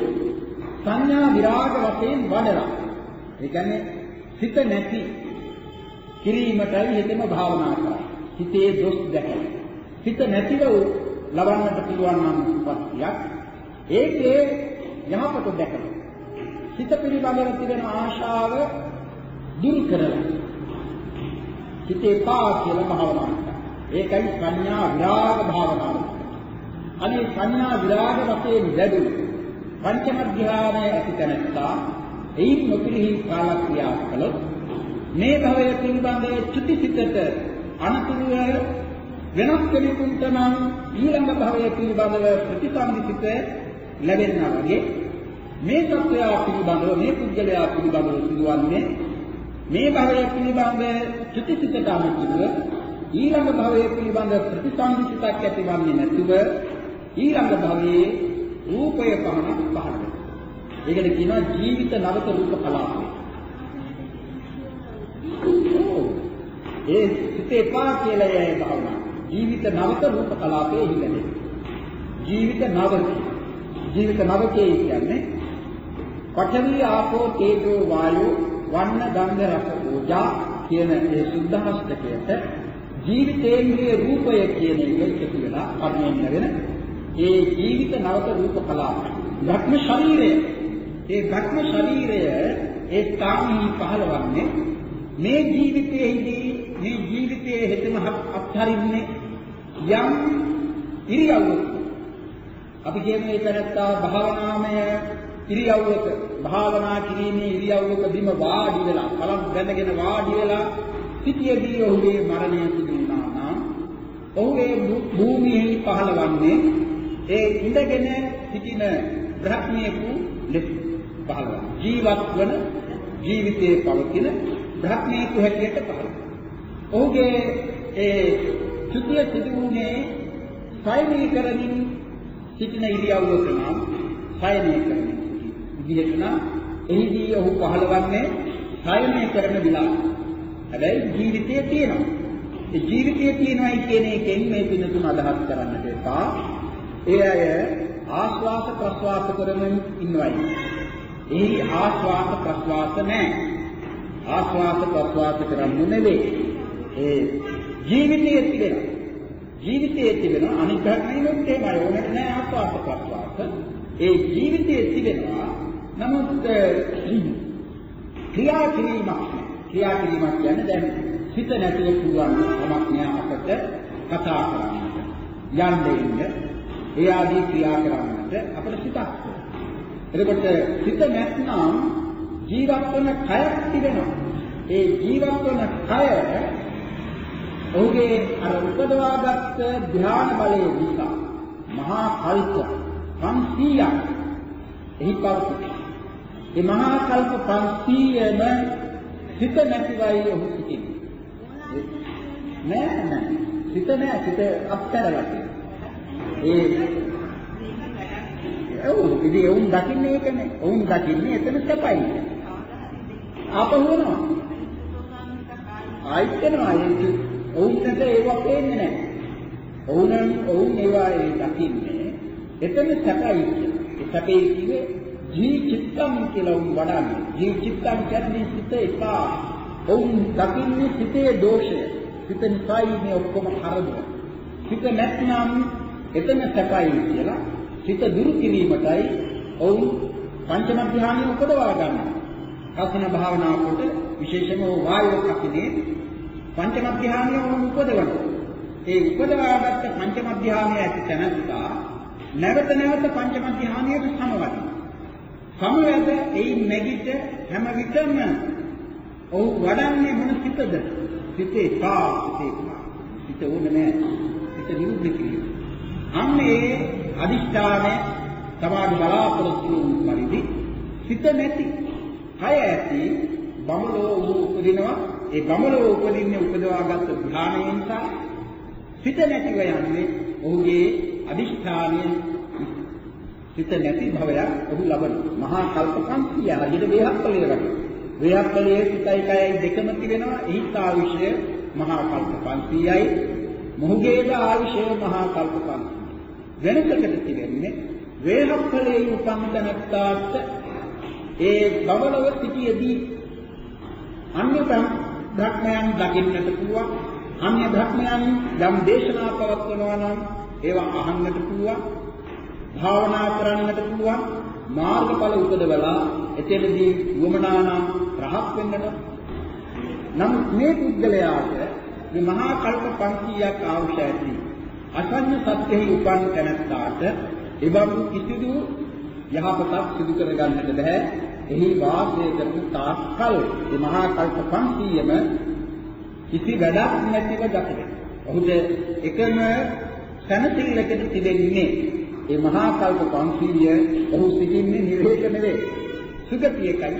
[SPEAKER 2] සංඥා විරාග වශයෙන් වඩලා. ඒ කියන්නේ සිත නැති කිරීමටයි හිතෙම භාවනා කරා. හිතේ දොස් දැකලා. සිත නැතිව ලබන්නට පුළුවන් නම් උපත්තියක්. ඒකේ යහපත දැකලා. සිත පිළිබඳව තිබෙන ආශාව දුරු කරලා. හිතේ පා කියලා භාවනා කරා. ඒකයි සංඥා විරාග භාවනාව. අනේ සංඥා විරාග වශයෙන් ලැබුණු පංචම ධ්‍යානය ඇති තැනත්තා එයින් නොපිරිහි කාලක්‍රියා කළොත් මේ භවය පිළිබඳව චුතිසිතට අනතුරුව වෙනස් කෙනෙකුට නම් ඊළඟ භවය පිළිබඳව ප්‍රතිසන්දිත ලැබෙනවා වගේ මේ සත්‍යය පිළිබඳව මේ පුද්ගලයා පිළිබඳව සිදුවන්නේ මේ භවය පිළිබඳව චුතිසිතට අනතුරුව ඊළඟ භවය පිළිබඳව ප්‍රතිසන්දිතක් ඇතිවන්නේ නැතිව ඊළඟ භවයේ රූපය පමණක් පහළ වෙනවා. ඒකට කියනවා ජීවිත නවක රූප කලාපය. ඒ සිතේ පා කියලා යයි භාවනා. ජීවිත නවක රූප කලාපයේ හිලන්නේ. ජීවිත නවක. ජීවිත නවකේ කියන්නේ පඨවි ආපෝ තේජෝ වායෝ වන්න ගන්ධ රස ඕජා කියන ඒ සුද්ධහස්තකයට ජීවිතේන්ද්‍රිය රූපය කියන එක එකතු වෙලා අර්ථයෙන් වෙන ඒ ජීවිත නවක රූප කලාපය. භක්ම ශරීරය ඒ භක්ම ශරීරය ඒ ස්ථානෙහි පහළවන්නේ මේ ජීවිතයේදී මේ ජීවිතයේ හෙතම අත්හරින්නේ යම් ඉරියව්වක. අපි කියන්නේ ඒකටත්තා භාවනාමය ඉරියව්වක භාවනා කිරීමේ ඉරියව්වක බිම වාඩි වෙලා කලක් බැඳගෙන වාඩි වෙලා සිටියදී ඔහුගේ මරණය සිදු වුණා නම් ඔහුගේ භූමියෙහි පහළවන්නේ ඒ ඉඳගෙන සිටින බ්‍රහ්මියෙකු ලෙස පහළවන ජීවත් වන ජීවිතයේ පවතින බ්‍රහ්මියෙකු හැටියට පහළ. ඔහුගේ ඒ චුතිය සිදුවුනේ සයනී කරමින් සිටින ඉරියව්වක නම් සයනී කරමින් විදිහට නම් එහිදී ඔහු පහළවන්නේ සයනී කරන විලාස. හැබැයි ජීවිතයේ තියෙනවා. ඒ ජීවිතයේ තියෙනවායි කියන එකෙන් මේ පින තුන අදහස් කරන්නට එපා. ඒ අය ආශ්වාස ප්‍රශ්වාස කරමින් ඉන්නවයි. එහි ආශ්වාස ප්‍රශ්වාස නැහැ. ආශ්වාස ප්‍රශ්වාස කරන්නේ නෙවෙයි. ඒ ජීවිතයේ තිබෙන ජීවිතයේ තිබෙන අනිත් ධර්මයිනොත් එහෙමයි ඕනෙත් නැහැ ආශ්වාස ප්‍රශ්වාස. ඒ ජීවිතයේ තිබෙනවා. නමුත් ක්‍රියා කිරීමක් ක්‍රියා කිරීමක් කියන්නේ දැන් සිත නැතිව පුළුවන් කමක් නෑ අපට කතා කරන්නට යන්න ඉන්න ඒ ආදී ක්‍රියා කරන්නට අපට සිතක්. එතකොට සිත නැත්නම් ජීවත් වෙන කයක් තිබෙනවා. ඒ ජීවත් වෙන කය ඔහුගේ අර උපදවාගත් ධ්‍යාන බලයේ නිසා මහා කල්ප පන්සීයක් එහි පවතී. ඒ මහා කල්ප පන්සීයම සිත නැතිවයි ඔහු සිටින්නේ. නෑ නෑ සිත නෑ සිත අපතරලා ඒ ඔව් ඉතින් ඔවුන් දකින්නේ ඒකනේ. ඔවුන් දකින්නේ එතන සැපයි. ආපහු වෙනවා. ආයිත් වෙනවා. ඔවුන්ට ඒව පේන්නේ නැහැ. ඔවුන් ඔවුන් ඒවා ඒ දකින්නේ එතන සැපයි කියලා. ඒ සැපේ කිව්වේ ජී චිත්තම් කියලා උන් වඩන්නේ. ජී චිත්තම් කියන්නේ සිත එපා. ඔවුන් දකින්නේ සිතේ දෝෂය. සිත නිසායි මේ ඔක්කොම කරදර. සිත නැත්නම් එතන සැපයි කියලා සිත දුරු කිරීමටයි ඔවුන් පංචම ධ්‍යානෙ උපදවා ගන්නවා. කසන භාවනාව කොට විශේෂම වායෝ කපිනේ පංචම ධ්‍යානෙ වුණ උපදවනවා. ඒ උපදවාගත්ත පංචම ධ්‍යානය ඇති තැනත්තා නැවත නැවත පංචම ධ්‍යානයට සමවදිනවා. සමවැද එයින් නැගිට හැම විටම ඔහු වඩන්නේ මොන සිතද? සිතේ පා සිතේ පා. සිත ඕනේ නැහැ. සිත නිරුද්ධ කිරීම. අන්නේ අදිෂ්ඨානය සමාධි බලාපොරොත්තු වූ පරිදි සිත නැති කය ඇති බමුණෝ උපදිනවා. ඒ බමුණෝ උපදින්නේ උපදවාගත් ධ්‍යානයෙන් නිසා සිත නැතිව යන්නේ ඔහුගේ අදිෂ්ඨානය සිත නැති භවයක් ඔහු ලබන මහා කල්ප පන්සිය හදින වේහප්පලේ වගේ. වේහප්පලේ සිතයි කයයි දෙකම තිබෙනවා. එහි ආවිෂය මහා කල්ප පන්සියයි. මොහුගේද ආවිෂය මහා කල්ප පන්සියයි. වෙනසකට තිබෙන්නේ වේහප්පලේ උපන් තැනත්තාට ඒ බවලව සිටියේදී අන්‍ය ධර්මයන් දකින්නට පුළුවන්. අන්‍ය ධර්මයන් යම් දේශනා පවත්වනවා නම් ඒවා අහන්නට පුළුවන්. භාවනා කරන්නට පුළුවන්. මාර්ගඵල උපදවලා එතෙන්දී වමනානම් රහත් වෙන්නට. නමුත් මේ පුද්ගලයාට මේ මහා කල්ප පන්සියයක් අවශ්‍ය ඇති. අසන්න සත්‍යෙහි උපන් තැනැත්තාට එබඳු කිසිදු යහපතක් සිදු කර ගන්නට බෑ. එහි වාසය කරන තාක්කල් මේ මහා කල්ප පන්සියයම කිසි වැඩක් නැතිව ගත වෙනවා. ඔහුට එකම සැනසෙල්ලකට තිබෙන්නේ ඒ මහා කල්ප පන්සියය ඔහු සිටින්නේ නිරේක නෙවේ. සුගතියකයි.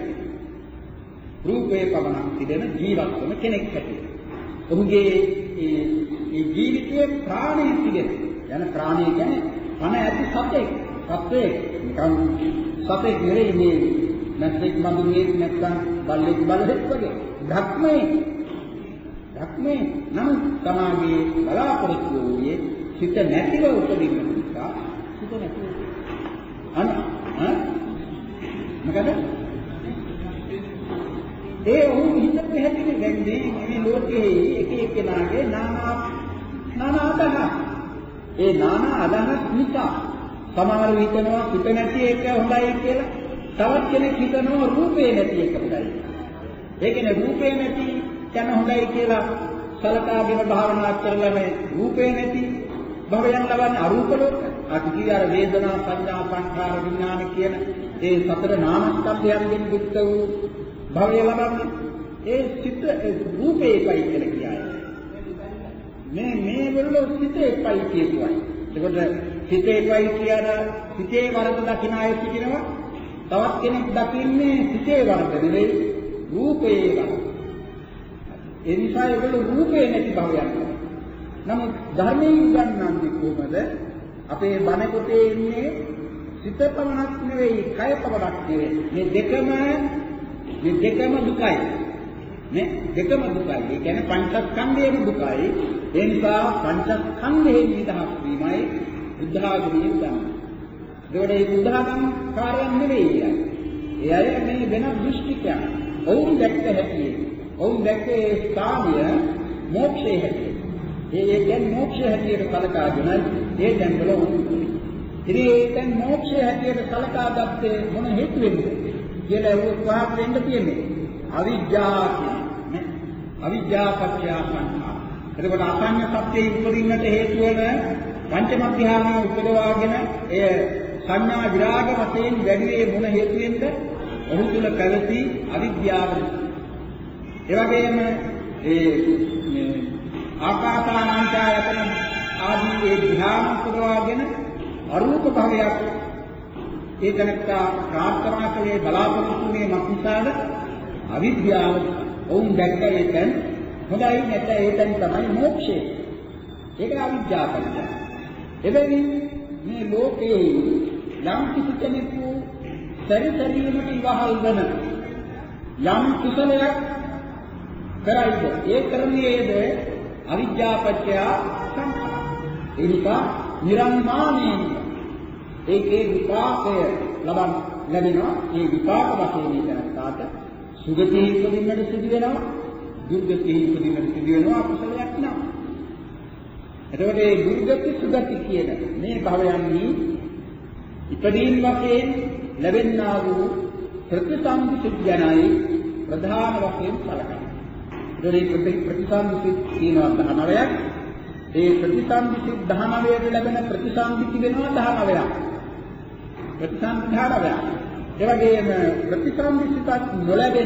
[SPEAKER 2] රූපේ පමණක් තිබෙන ජීවත් වන කෙනෙක් හැටියට. ඔහුගේ ඒ ජීවිතයේ ප්‍රාණය තිබෙන. යන ප්‍රාණය කියන්නේ පණ ඇති සතෙක්. සතෙක් නිකන් සතෙක් නෙවෙයි මේ නැත්නම් මඳුනේ නැත්නම් බල්ලෙක් බලෙක් වගේ. ධක්මේ ධක්මේ නම් තමාගේ බලාපොරොත්තු වූයේ සිත නැතිව උපදින්න නිසා සිත නැතිව. අන ඈ මොකද? ඒ ඔහු හිත පැහැදිලි වෙන්නේ මේ ලෝකයේ එක එක්කෙනාගේ නානා නානා අදහස්. ඒ නානා අදහස් නිසා සමහර විටනවා සිත නැති එක හොඳයි කියලා. තවත් කෙනෙක් හිතනවා රූපේ නැති එක හොඳයි. ඒ කියන්නේ රූපේ නැති යන හොඳයි කියලා සලකාගෙන භාවනා කරලා මේ රූපේ නැති භවයන් ලබන්නේ අරූප ලෝක. අකිතිය අර වේදනා සංඥා සංඛාර විඥාන කියන ඒ සතර නාමස්කන්ධයන්ගෙන් යුක්ත වූ භවය ලබන්නේ ඒ සිත රූපේපයි කියලා කියයි. මේ මේ වල සිතේපයි කියුවයි. ඒකට සිතේපයි කියන සිතේ වරද දකින්න අය සිටිනවා. තවත් කෙනෙක් දකින්නේ සිතේ වරද නෙවෙයි රූපේ වරද. ඒ නිසා ඒගොල්ලෝ රූපේ නැති භවයක්. නමුත් ධර්මයෙන් ගන්නන්නේ කොහොමද? අපේ බණ පොතේ ඉන්නේ සිත පමණක් නෙවෙයි, කය පමණක් නෙවෙයි. මේ දෙකම මේ දෙකම දුකයි. මේ දෙකම දුකයි. ඒ කියන්නේ පංචස්කන්ධයේම දුකයි. ඒ නිසා පංචස්කන්ධයෙන් නිදහස් වීමයි බුද්ධ ආගමෙන් ගන්න. ඒකට ඒ බුද්ධ ආගම කාර්යයක් නෙවෙයි. ඒ අය මේ වෙන දෘෂ්ටිකයන්. ඔවුන් දැක්ක හැටි. ඔවුන් දැක්කේ ස්ථානය මොක්ෂයේ හැටි. ඒ ඒ කියන්නේ මොක්ෂයේ හැටියට කලකාගෙන ඒ තැන්වල උතුම්. ඉතින් ඒ තැන් මොක්ෂයේ හැටියට කලකා ගත්තේ මොන හේතුවෙන්ද කියලා උත්සාහ වෙන්න තියෙන්නේ. අවිජ්ජා කියන්නේ. අවිජ්ජා පත්‍ය සංඛාර. එතකොට අසංඥ සත්‍යයේ උපදින්නට හේතු වෙන පංචම ධ්‍යානය උපදවාගෙන එය සංඥා විරාග වශයෙන් වැඩිවේ මොන හේතුවෙන්ද? ඔහු තුල පැවති අවිද්‍යාව. ඒ වගේම ඒ මේ ආකාසානංචායතන ආදී ඒ ධ්‍යාන උපදවාගෙන අරූප භාවයක් ඒ තනත්තා ප්‍රාර්ථනා කළේ බලාපොරොත්තු වුණේ මක්නිසාද? අවිද්‍යාව. ඔවුන් දැක්ක ඒකෙන් හොඳයි නැත්නම් ඒකෙන් තමයි මොක්ෂය. ඒක අවිද්‍යාවයි. එබැවින් මේ ලෝකේ යම් කිසි කෙනෙකු සැරිසරීමට ඉවහල් වන යම් කුසලයක් කරයිද ඒ කරන්නේද අවිද්‍යාපත්‍ය සංඛාර. ඒ නිසා නිරන්මානයෙන් ඒකේ විපාකය ලබන ලැබෙනවා. ඒ විපාක වශයෙන් කරත්තාට සුගතිය ඉපදින්නට සිදු වෙනවා, දුර්ගතිය ඉපදින්නට සිදු වෙනවා අකුසලයක් නෑ. එතකොට මේ දුර්ගති සුගති කියන මේ භවයන්හි ඉපදීන් වශයෙන් ලැබෙනා වූ ප්‍රතිසන්දි සිද්ධානයි ප්‍රධාන වශයෙන් සැලකනවා. ඒ ප්‍රතිසන්දි සිද්ධ කියනවා දහනවයක්. ඒ ප්‍රතිසන්දි සිද්ධ දහනවයට ලැබෙන ප්‍රතිසන්දි තිබෙනවා දහනවයක්. ප්‍රතිසන්දි දහනවයක්. ඒ වගේම ප්‍රතිසන්දි සිතක් නොලැබෙන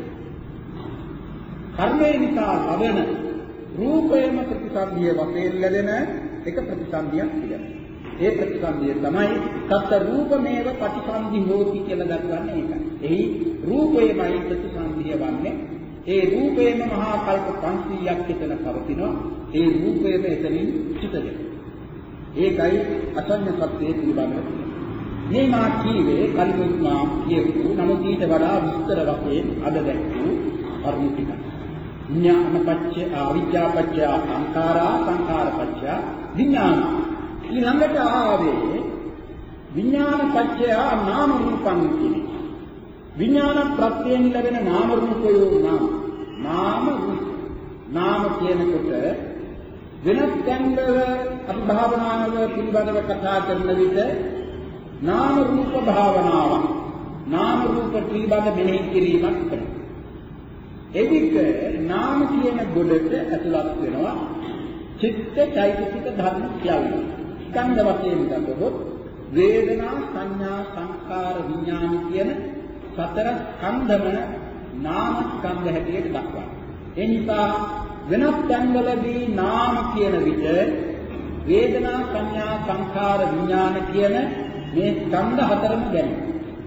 [SPEAKER 2] කර්මය නිසා ලැබෙන රූපයම ප්‍රතිසන්දිය වශයෙන් ලැබෙන එක ප්‍රතිසන්දියක් තිබෙනවා. ඒ ප්‍රතිසන්දිය තමයි සත්‍ය රූපමේව ප්‍රතිසන්දි හෝති කියලා දක්වන්නේ ඒකයි. එහි රූපයමයි ප්‍රතිසන්දිය වන්නේ. ඒ රූපේම මහා කල්ප පන්සීයක් එතන පවතිනවා. ඒ රූපේම එතනින් චිතද. ඒකයි අසඤ්ඤ සත්‍යයේ පිළිබඳව. මේ මා කීවේ කලිමුත් මා කියපු නමුත් ඊට වඩා විස්තර වශයෙන් අද දැක්වූ අර්ථික. විඥානපච්චය අවිද්‍යාපච්චය සංඛාරා සංඛාරපච්චය විඥාන. ඊළඟට ආවේ විඥානපච්චය නාම රූපං කියන්නේ. විඥාන ප්‍රත්‍යයෙන් ලැබෙන නාම රූපයෝ නාම නාම රූප නාම කියනකොට වෙනත් තැන්වල අපි භාවනාවල පිළිබඳව කතා කරන විට නාම රූප භාවනාවක් නාම රූප පිළිබඳ මෙනෙහි කිරීමක් කරනවා. එවිට නාම කියන ගොඩට ඇතුළත් වෙනවා චිත්ත චෛතසික ධර්ම කියලා. ස්කන්ධ වශයෙන් ගත්තොත් වේදනා සංඥා සංකාර විඥාන කියන සතර ස්කන්ධම නාම ස්කන්ධ හැටියට දක්වනවා. ඒ නිසා වෙනත් තැන්වලදී නාම කියන විට වේදනා සංඥා සංකාර විඥාන කියන මේ ස්කන්ධ හතරම ගැනෙනවා.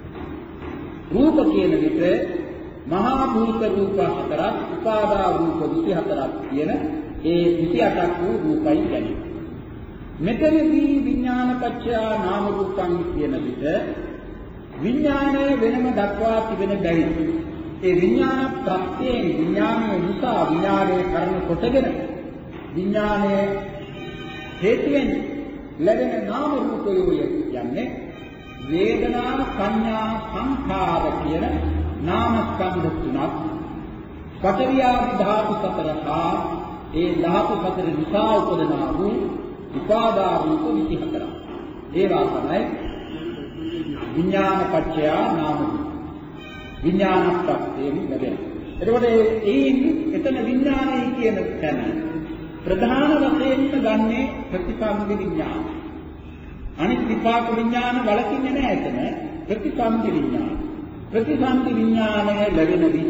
[SPEAKER 2] රූප කියන විට මහා භූත රූප හතරක්, උපාදා රූප විසිහතරක් කියන ඒ විසිඅටක් වූ රූපයි ගැනෙනවා. මෙතනදී විඥානපච්චය නාම රූපං කියන විට විඥානය වෙනම දක්වා තිබෙන බැවින් ඒ විඥාන ප්‍රත්‍යයෙන් විඥානයේ නිසා විඥානයේ කර්ම කොටගෙන විඥානයේ හේතුවෙන් ලැබෙන නාම රූපයෝය යන්නේ වේදනා සංඥා සංඛාර කියන නාම ස්කන්ධ තුනක් පඨවියා ධාතු සතරහා ඒ ධාතු සතර නිසා උපදනා වූ උපාදා රූප විසිහතරක්. ඒවා තමයි විඥානපච්චය නාම විඥාන ප්‍රත්‍යයෙන් ලැබෙන. එතකොට ඒයින් එතන විඥානයි කියන තැන ප්‍රධාන වශයෙන් ගන්නේ ප්‍රතිසන්දි විඥාන. අනිත් විපාක විඥාන වලකින්නේ නැහැ එතන ප්‍රතිසන්දි විඥාන. ප්‍රතිසන්දි විඥානය ලැබෙන විට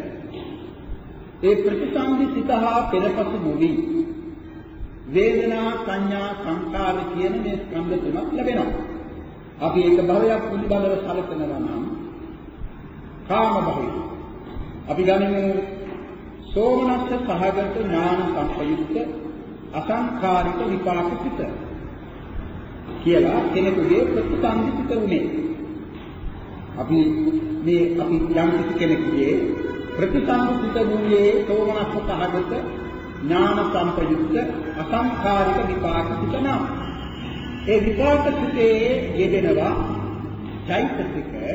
[SPEAKER 2] ඒ ප්‍රතිසන්දි සිතහා පෙරපසු නොවි වේදනා සංඥා සංකාර කියන මේ ස්කන්ධ තුනක් ලැබෙනවා. අපි ඒක භවයක් පිළිබඳව සැලකනවා නම් කාම භවය. අපි ගනිමු සෝමනස්ස සහගත ඥාන සංපයුක්ත අසංඛාරික විපාක සිත කියලා කෙනෙකුගේ ප්‍රතිසන්දි සිත උනේ. අපි මේ අපි යම් කිසි කෙනෙකුගේ ප්‍රතිසන්දි සිත උනේ සෝමනස්ස සහගත ඥාන සංපයුක්ත අසංඛාරික විපාක සිත නම් ඒ විපාක සුඛයේ යෙදෙනවා චෛතසික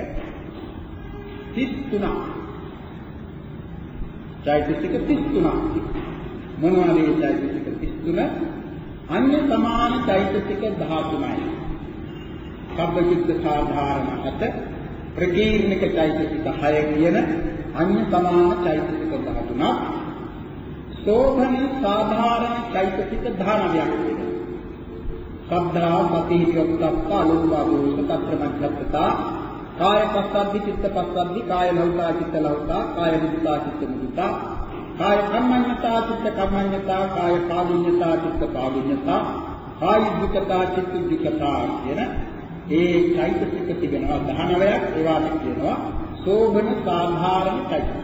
[SPEAKER 2] තිස් තුනක්. චෛතසික තිස් තුනක්. මොනවාද මේ චෛතසික තිස් තුන? අන්‍ය සමාන චෛතසික දහතුනයි. සබ්බචිත්ත සාධාරණ හත, ප්‍රකීර්ණක චෛතසික හය කියන අන්‍ය සමාන චෛතසික දහතුනක්. සෝභන සාධාරණ චෛතසික දහනවයක් වෙනවා. සද්ධා සති යොක්තප්ප අලෝභාවෝස තත්‍ර මච්ඡත්තතා කාය පස්සද්ධි චිත්ත පස්සද්ධි කාය ලෞතා චිත්ත ලෞතා කාය මුත්තා චිත්ත මුත්තා කාය කම්මඤ්ඤතා චිත්ත කම්මඤ්ඤතා කාය පාදිඤ්ඤතා චිත්ත පාදිඤ්ඤතා කාය දුක්ඛතා චිත්ත දුක්ඛතා කියන ඒ චෛතසික තිබෙනවා දහනවයක්. ඒවාට කියනවා සෝභන සාධාරණ චෛතසික.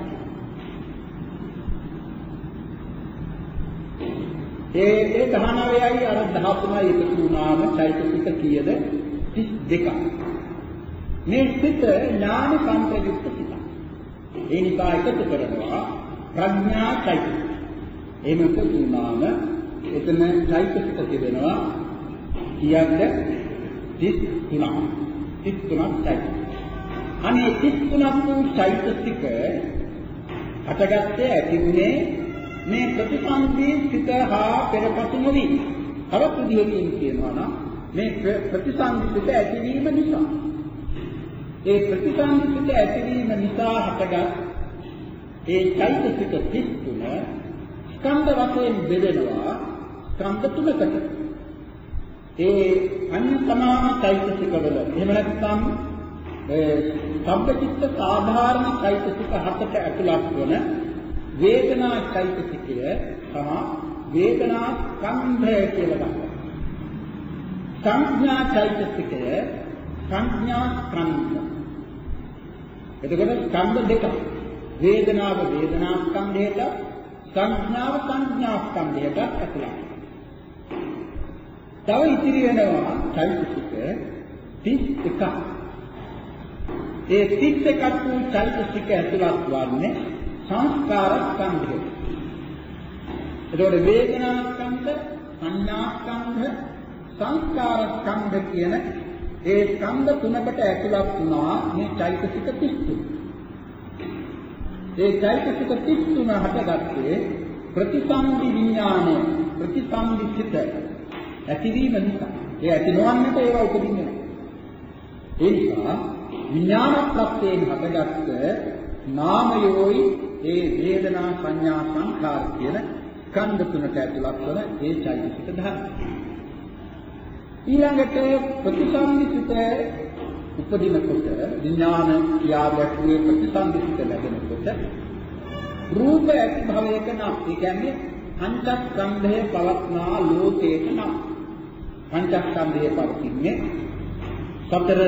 [SPEAKER 2] ඒ ඒ දහනවයයි අර දහතුනයි එකතු වුණාම චෛතසික කීයද? තිස් දෙකක්. මේ සිත ඥාන සංප්‍රයුක්ත සිත. ඒ නිසා එකතු කරනවා ප්‍රඥා චෛතසික. එහෙම එකතු වුණාම එතන චෛතසික තිබෙනවා කීයද? තිස් තුනක්. තිස් තුනක් චෛතසික. අනේ තිස් තුනක් වූ චෛතසික හටගත්තේ ඇතිුනේ මේ ප්‍රතිසන්දී සිත හා පෙරපසු නොවි. තවත් විදිහකින් කියනවා නම් මේ ප්‍රතිසන්දී සිත ඇතිවීම නිසා. ඒ ප්‍රතිසන්දී සිත ඇතිවීම නිසා හටගත් ඒ චෛතසික තිස් තුන ස්කන්ධ වශයෙන් බෙදෙනවා ස්කන්ධ තුනකට. ඒ අන්‍ය සමාන චෛතසිකවල එහෙම නැත්නම් සබ්බචිත්ත සාධාරණ චෛතසික හතට ඇතුළත් වන වේදනා චෛතසිකය තමයි වේදනා ස්කන්ධය කියලා ගන්නවා. සංඥා චෛතසිකය සංඥා ස්කන්ධ. එතකොට ස්කන්ධ දෙකක්. වේදනාව වේදනා ස්කන්ධයට, සංඥාව සංඥා ස්කන්ධයට ඇතුළත්. තව ඉතිරි වෙනවා චෛතසික තිස් එකක්. ඒ තිස් එකක් වූ චෛතසික ඇතුළත් වන්නේ සංස්කාර ස්කන්ධය. එතකොට වේදනා ස්කන්ධ, සංඥා ස්කන්ධ, සංස්කාර ස්කන්ධ කියන ඒ ස්කන්ධ තුනකට ඇතුළත් වුණා මේ චෛතසික තිස් තුන. ඒ චෛතසික තිස් තුන හටගත්තේ ප්‍රතිසන්දි විඥානය, ප්‍රතිසන්දි සිත ඇතිවීම නිසා. ඒ ඇති නොවන්නට ඒවා උපදින්නේ නැහැ. ඒ නිසා විඥාන ප්‍රත්‍යයෙන් හටගත්ත නාමයෝයි ඒ වේදනා සංඥා සංඛාර කියන ස්කන්ධ තුනට ඇතුළත් වන ඒ චෛතසික ධර්ම. ඊළඟට ප්‍රතිසන්දිසිත උපදිනකොට විඥාන ක්‍රියාවලියේ ප්‍රතිසන්දිසිත ලැබෙනකොට රූප ඇති භවයක නම් ඒ කියන්නේ පංචස්කන්ධය පවත්නා ලෝකේක නම් පංචස්කන්ධය පවතින්නේ සතර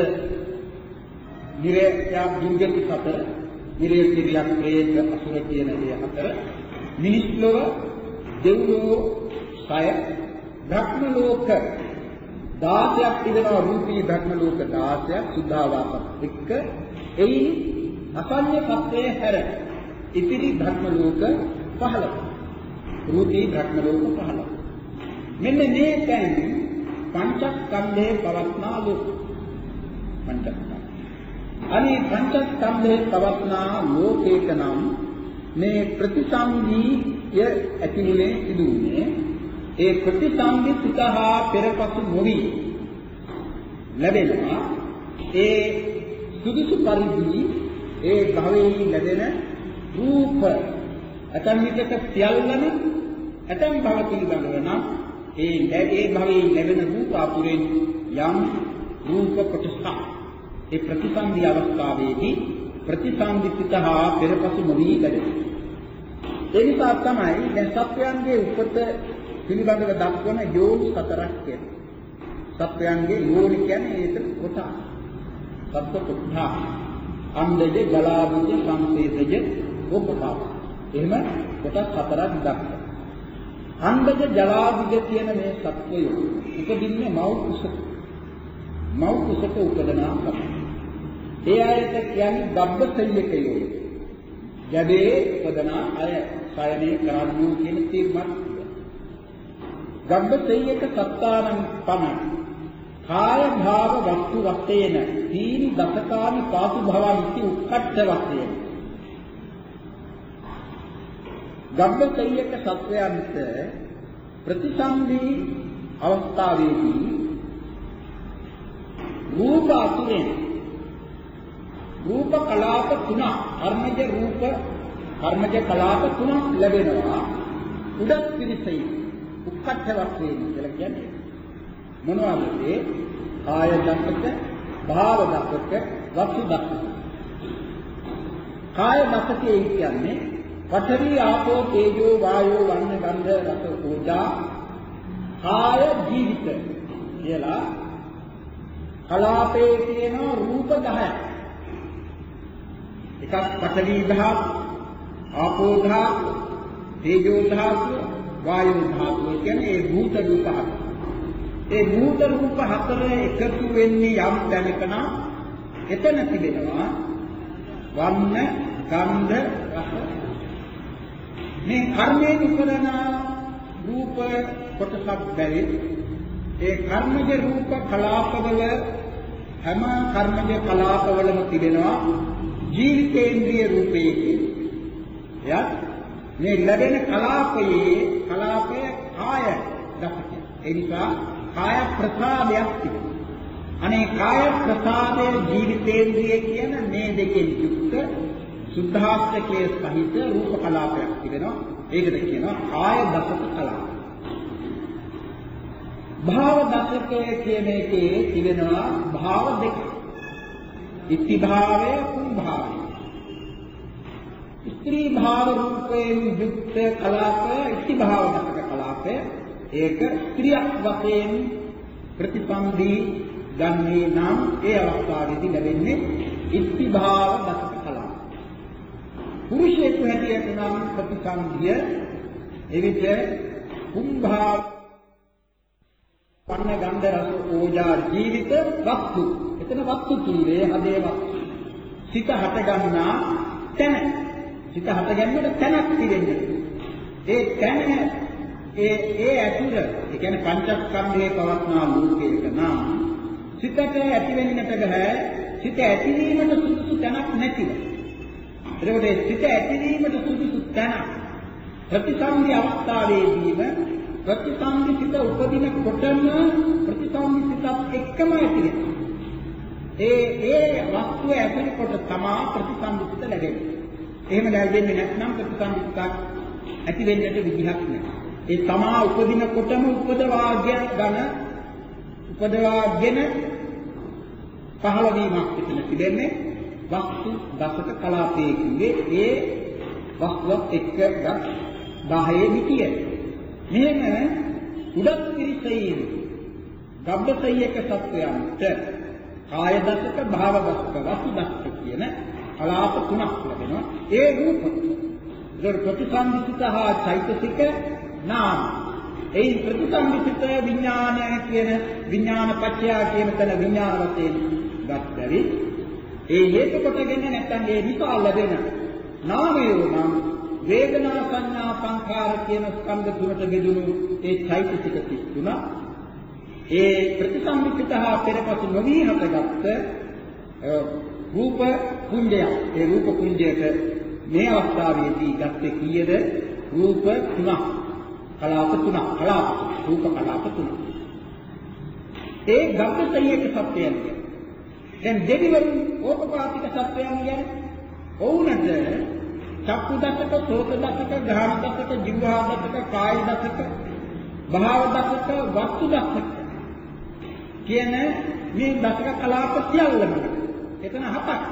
[SPEAKER 2] නිරේය දුර්ගති සතර නිරේය කිරියක් ප්‍රේත අසුර කියන මේ හතර මිනිස් ලෝක දෙව්ලෝ සය භක්ම ලෝක දාසයක් තිබෙනවා. රූපී භක්ම ලෝක දාසයක් සුද්ධාවාසත් එක්ක එයි අසඤ්ඤ පත්‍රයේ හැර ඉතිරි භක්ම ලෝක පහළව. රූපී භක්ම ලෝක පහළව. මෙන්න මේ තැන් පංචස්කන්ධයේ පවත්නා ලෝක. පංචස්කන්ධ. අනේ පංචස්කන්ධයේ පවත්නා ලෝකේක නම් මේ ප්‍රතිසන්දිය ඇතිුනේ සිදුුනේ ඒ ප්‍රතිසන්දි සිතහා පෙරපසු නොවි ලැබෙනවා. ඒ සුදුසු පරිදි ඒ භවයේ ලැබෙන රූප ඇතන් විටක සියල්ලම ඇතන් භව පිළිබඳව නම් ඒ ඒ භවයේ ලැබෙන රූප අතුරෙන් යම් රූප කොටසක් ඒ ප්‍රතිසන්දි අවස්ථාවේදී ප්‍රතිසන්දි සිතහා පෙරපසු නොවි ලැබෙනවා. ඒ නිසා තමයි දැන් සත්වයන්ගේ උපත පිළිබඳව දක්වන යෝනි හතරක් කියනවා. සත්වයන්ගේ යෝනි කියන්නේ ඒක කොටස්. සත්ව කොටස්. අන්දජ, ජලාබුජ, සංසේදජ, ඕපපාත. එහෙම කොටස් හතරක් දක්වනවා. අන්දජ, ජලාබුජ කියන මේ සත්වයෝ උපදින්නේ මව් කුසක. මව් කුසක උපදනා සත්ව. ඒ අයට කියන්නේ ගබ්බසෙය්‍යකයෝ. යදේ උපදනා අය සයනේ කරන්නෝ කියන තීර්මත් ගබ්බසෙය්‍යක සත්තානං පම කාය භාව වස්තු වශයෙන් තීනි දසකානි පාසු භවන්ති උක්කට්ඨ වශයෙන් ගබ්බසයක සත්වයන්ට ප්‍රතිසන්දි අවස්ථාවේදී රූප අතුරෙන් රූප කලාප තුනක් කර්මජ රූප කර්මජ කලාප තුනක් ලැබෙනවා උඩත් පිරිසයි උක්කට්ඨ වශයෙන් කියලා කියන්නේ මොනවද ඒ කාය දසක භාව දසක වස්තු දසක කාය දසකේ කියන්නේ පඨවි ආපෝ තේජෝ වායෝ වන්න ගන්ධ රස ඕජා කාය ජීවිත කියලා කලාපේ තියෙන රූප දහයක් එකක් පඨවි ධාතු ආපෝ ධාතු තේජෝ ධාතු වායෝ ධාතු කියන්නේ ඒ භූත රූප හතර. ඒ භූත රූප හතර එකතු වෙන්නේ යම් තැනක නම් එතන තිබෙනවා වන්න ගන්ධ රස මේ කර්මයෙන් උපදන රූප කොටසක් බැරි ඒ කර්මජ රූප කලාපවල හැම කර්මජ කලාපවලම තිබෙනවා ජීවිතේන්ද්‍රිය රූපයේ එයත් මේ ලැබෙන කලාපයේ කලාපය කාය දසකය ඒ නිසා කාය ප්‍රසාදයක් තිබෙනවා අනේ කාය ප්‍රසාදයේ ජීවිතේන්ද්‍රිය කියන මේ දෙකෙන් යුක්ත සුද්ධාස්තකයේ සහිත රූප කලාපයක් තිබෙනවා ඒකද කියනවා කාය දසක කලාප භාව දසකයේ කියන එකේ තිබෙනවා භාව දෙක ඉති භාවය කුම් භාවය ස්ත්‍රී භාව රූපයෙන් යුක්ත කලාපය ඉති භාව දසක කලාපය ඒක ස්ත්‍රියක් වශයෙන් ප්‍රතිසන්දී ගන්නේ නම් ඒ අවස්ථාවේදී ලැබෙන්නේ ඉති භාව දසක කලාපය පුරුෂයෙකු හැටියට නම් ප්‍රතිසන්දිය එවිට කුම් භාව පන්න ගන්ධ රස ඕජා ජීවිත වස්තු එතන වස්තු කීවේ හදේ වස්තු සිත හට ගන්නා තැන සිත හට ගැනීමට තැනක් තිබෙන්නේ ඒ තැන ඒ ඒ ඇතුළ ඒ කියන්නේ පංචස්කන්ධයේ පවත්නා ලෝකයක නම් සිතට ඇති වෙන්නට බෑ සිත ඇතිවීමට සුදුසු තැනක් නැතිව එතකොට ඒ සිත ඇතිවීමට සුදුසු තැන ප්‍රතිසන්දි අවස්ථාවේදීම ප්‍රතිසන්දි සිත උපදින කොටම ප්‍රතිසන්දි සිතත් එක්කම ඇති වෙනවා. ඒ ඒ වස්තුව ඇතුළේ කොට තමා ප්‍රතිසන්දි සිත ලැබෙන්නේ. එහෙම ලැබෙන්නේ නැත්නම් ප්‍රතිසන්දි සිතක් ඇති වෙන්නට විදිහක් නැහැ. ඒ තමා උපදින කොටම උපදවාගෙන ගන උපදවාගෙන පහළ වීමක් පිටන තිබෙන්නේ වස්තු දසක කලාපයේ කියේ ඒ වස්තුවත් එක්ක දහයේ නිතිය. මෙහෙම උඩත් පිරිසෙයින් ගබ්බසයක සත්වයන්ට කාය දසක භාව දසක වස්තු දසක කියන කලාප තුනක් ලැබෙනවා ඒ රූප දර ප්‍රතිසන්දිත හා චෛතසික නාම ඒ ප්‍රතිසන්දිත විඥානය කියන විඥාන පත්‍ය කියන තන විඥාන වශයෙන් ගත්තරි ඒ හේතු කොටගෙන නැත්නම් ඒ නිසා ලැබෙන නාමය නම් වේදනා සංඥා සංඛාර කියන ස්කන්ධ තුනට බෙදුණු ඒ චෛතසික තුන ඒ ප්‍රතිසංවිත හා පෙරපසු නොවි හටගත්ත රූප කුංජය ඒ රූප කුංජයට මේ අවස්ථාවේදී ගත්තේ කීයද රූප තුනක් කලාප තුනක් කලාප රූප කලාප තුනක් ඒ ගබ්බසයක සත්‍යයන් දැන් දෙවිවරුන් ඕපපාතික සත්‍යයන් කියන්නේ ඔවුන්ට චක්කු දසක, සෝත දසක, ග්‍රහණ දසක, ජීවහා දසක, කාය දසක, භාව දසක, වස්තු දසක කියන මේ දසක කලාප සියල්ලම එතන හතක්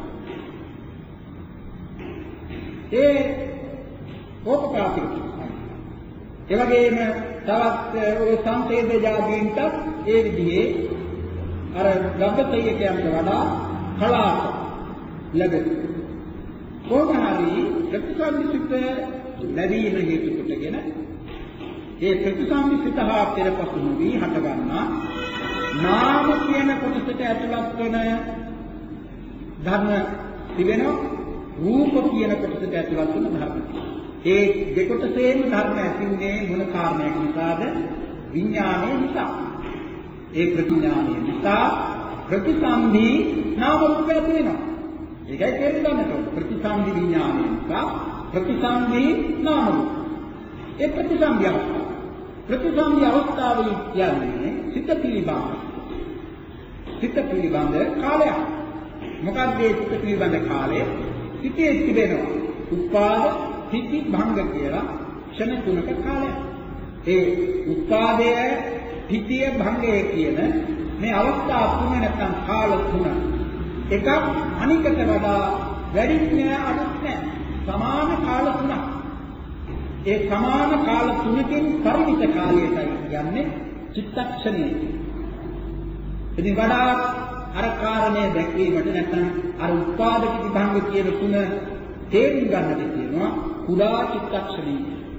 [SPEAKER 2] ඒ ඕපපාතික ඒ වගේම තවත් ඔය සංසේදජාදීන්ට ඒ විදිහේ අර ගබ්බසයකයන්ට වඩා කලාප ලැබෙනවා කොහොම හරි ප්‍රතිසන්දිත ලැබීම හේතු කොටගෙන ඒ ප්‍රතිසන්දිත හා පෙරපසු නොවි හටගන්නා නාම කියන කොටසට ඇතුළත් වන ධර්ම තිබෙනවා රූප කියන කොටසට ඇතුළත් වන ධර්ම. ඒ දෙකොටසේම ධර්ම ඇතිුනේ මොන කාරණයක් නිසාද? විඥානය නිසා. ඒ ප්‍රතිඥානය නිසා ප්‍රතිසන්දි නාම රූප ඇති වෙනවා. ඒකයි තේරුම් ගන්නට ඕනේ. ප්‍රතිසන්දි විඥානය නිසා ප්‍රතිසන්දි නාම රූප. ඒ ප්‍රතිසන්දි අවස්ථාව. ප්‍රතිසන්දි අවස්ථාවේ කියන්නේ සිත පිළිබඳ. සිත පිළිබඳ කාලයක්. මොකක්ද මේ සිත පිළිබඳ කාලය? සිතේ තිබෙනවා. උපාද තිති භංග කියලා ක්ෂණ තුනක කාලයක්. ඒ උපාදය තිතිය භංගය කියන මේ අවස්ථා තුන නැත්නම් කාල තුන එකක් අනිකට වඩා වැඩි නෑ අඩුත් නෑ සමාන කාල තුනක්. ඒ සමාන කාල තුනකින් පරිමිත කාලයටයි කියන්නේ චිත්තක්ෂණය. ඉතින් වඩා අර කාරණය දැක්වීමට නැත්නම් අර උපාදක විභංග කියන තුන තේරුම් ගන්නට කියනවා කුඩා චිත්තක්ෂණය.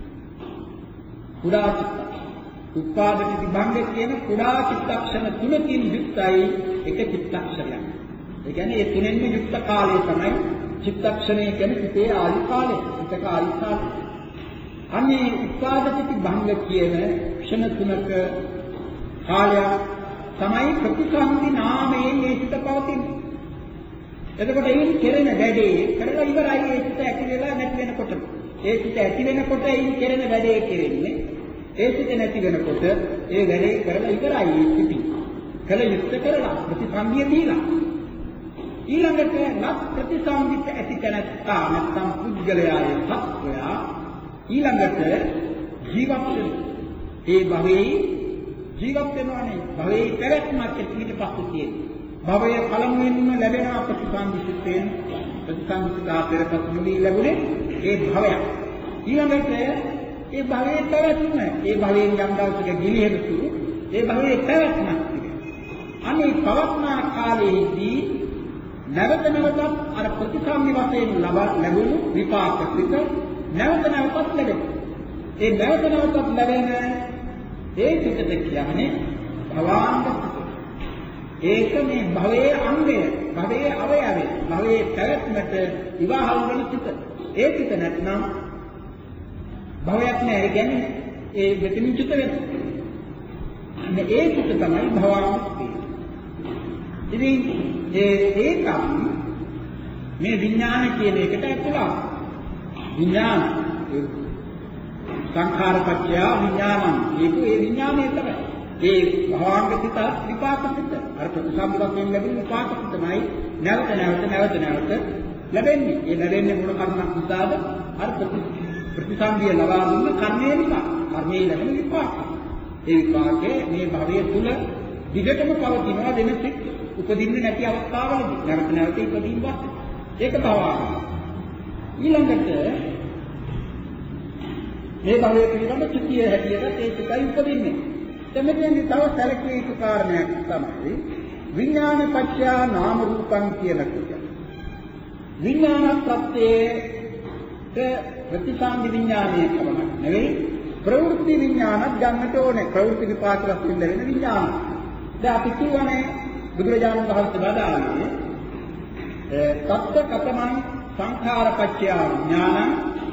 [SPEAKER 2] කුඩා චිත්තක්ෂණ. උපාදක විභංග කියන කුඩා චිත්තක්ෂණ තුනකින් යුක්තයි එක චිත්තක්ෂණයක්. ඒ කියන්නේ ඒ තුනෙන්ම යුක්ත කාලය තමයි චිත්තක්ෂණය කියන්නේ සිතේ ආයු කාලය. හිතක ආයු කාලය. අනේ උපාදක විභංග කියන ක්ෂණ තුනක කාලය තමයි ප්‍රතිසන්දි නාමයෙන් මේ සිත පවතින්නේ. එතකොට ඒ කෙරෙන වැඩේ කරලා ඉවරයි ඒ සිත ඇති වෙලා නැති වෙනකොට. ඒ සිත ඇති වෙනකොට ඒ කෙරෙන වැඩේ කෙරෙන්නේ. ඒ සිත නැති වෙනකොට ඒ වැඩේ කරලා ඉවරයි ඒ සිතින්. කල යුක්ත කරලා ප්‍රතිසන්දිය දීලා. ඊළඟට නත් ප්‍රතිසන්දිත ඇති තැනත්තා නැත්නම් පුද්ගලයාය සත්වයා ඊළඟට ජීවත් වෙන. ඒ භවයේ ජීවත් වෙනවානේ. භවයේ පැවැත්මක් ඊට පස්සේ තියෙනවා. භවයේ පළමුවෙන්ම ලැබෙන ප්‍රතිසන්දිතයෙන් ප්‍රතිසන්දිතා පෙරපසු නිවි ලැබුණේ ඒ භවය. ඊළඟට ඒ භවයේ පැවැත්ම ඒ භවයෙන් යම් දවසක ගිලිහෙතු ඒ භවයේ පැවැත්මක් තිබෙනවා. අනේ පවත්නා කාලයේදී නැවත නැවතත් අර ප්‍රතිසන්දි වශයෙන් ලැබුණු විපාක පිට නැවත නැවතත් ලැබෙනවා. ඒ නැවත නැවතත් ලැබෙන ඒ පිටට කියන්නේ භවාංග. ඒක මේ භවයේ අංගය, භවයේ අවයවය, භවයේ පැවැත්මට විවාහල් වෙන පිට. ඒ පිට නැත්නම් භවයක් නෑ. ඒ කියන්නේ ඒ මෙතනින් චුත වෙනවා. මේ ඒ චුත තමයි භවාංග. ඉතින් ඒ ඒකම් මේ විඥාන කියන එකට ඇතුළත්. විඥාන සංඛාරපච්චය විඥානං. ඒක ඒ විඥානයේ තමයි. ඒ භවාංග පිට විපාක පිට. අර ප්‍රතිසම්පදයෙන් ලැබෙන විපාක පිටමයි නැවත නැවත නැවත නැවත ලැබෙන්නේ. ඒ ලැබෙන්නේ මොන කර්මයක් නිසාද? අර ප්‍රතිසම්පිය ලබා දුන්න කර්මයේ නිසා. කර්මයේ ලැබෙන විපාක. ඒ විපාකේ මේ භවයේ තුල දිගටම පවතිනවා දෙනසිට උපදින්නේ නැති අවස්ථාවලදී. නැවත නැවත ඉපදීමක්. ඒක භවාංග. ඊළඟට මේ භවයේ පිළිබඳ චිතිය හැටියට ඒ සිතයි උපදින්නේ. එතෙන්දී තව සැලකිය යුතු කාරණයක් තමයි විඥාන පත්‍ය නාම රූපං කියනකොට. විඥාන ප්‍රත්‍යේ ප්‍රතිසන්දි විඥානයේ කමක් නෙවෙයි ප්‍රවෘත්ති විඥානත් ගන්නට ඕනේ. ප්‍රවෘත්ති විපාක වශයෙන් ලැබෙන විඥාන. දැන් අපි කියවනේ බුදුරජාණන් වහන්සේ වදාළේ තත්ත කතමං සංඛාර පත්‍ය විඥානං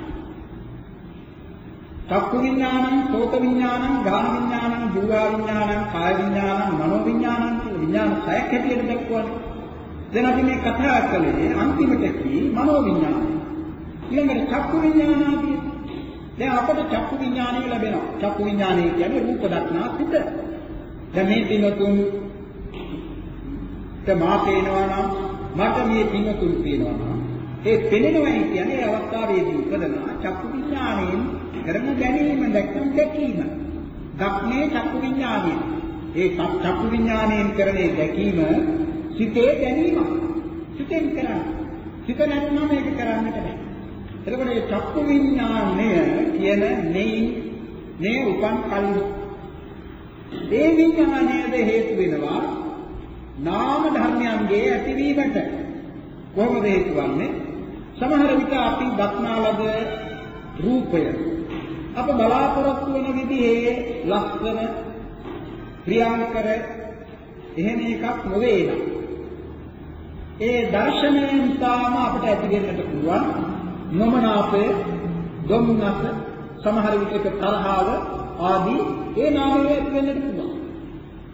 [SPEAKER 2] චක්කු විඥානං, සෝත විඥානං, ගාන විඥානං, ජීවා විඥානං, කාය විඥානං, මනෝ විඥානං කියන විඥාන සයක් හැටියට දක්වන්නේ. දැන් අපි මේ කතා කළේ අන්තිමට කී මනෝ විඥානය. ඊළඟට චක්කු විඥානාදී. දැන් අපට චක්කු විඥානය ලැබෙනවා. චක්කු විඥානය කියන්නේ රූප දක්නා සිත. දැන් මේ පින්තුන් තමා පේනවා නම් මට මේ පින්තුන් පේනවා නම් ඒ පෙනෙනවා කියන්නේ ඒ අවස්ථාවේදී උපදන චක්කු විඥාණයෙන් කරන දැනීම දැක්කම දැකීම. දක්නේ චක්කු විඥානය. ඒ චක්කු විඥාණයෙන් කරන දැකීම සිතේ දැනීම. සිතෙන් කරන්නේ. සිත නැත්නම් මේක කරන්නට බෑ. එතකොට මේ චක්කු විඥානය කියන නේ මේ උපන් කල්ම ඒ විඥානයද හේතු වෙනවා නාම ධර්මයන්ගේ ඇතිවීමට. කොහොමද හේතු වන්නේ? සමහර විට අපි දක්නා ලද රූපය අප බලාපොරොත්තු වෙන විදිහේ ලක්ෂණ ප්‍රියංකර එහෙම එකක් නොවේ. ඒ දර්ශනයෙන් නිසාම අපට ඇති වෙන්නට පුළුවන් නොමනාපය,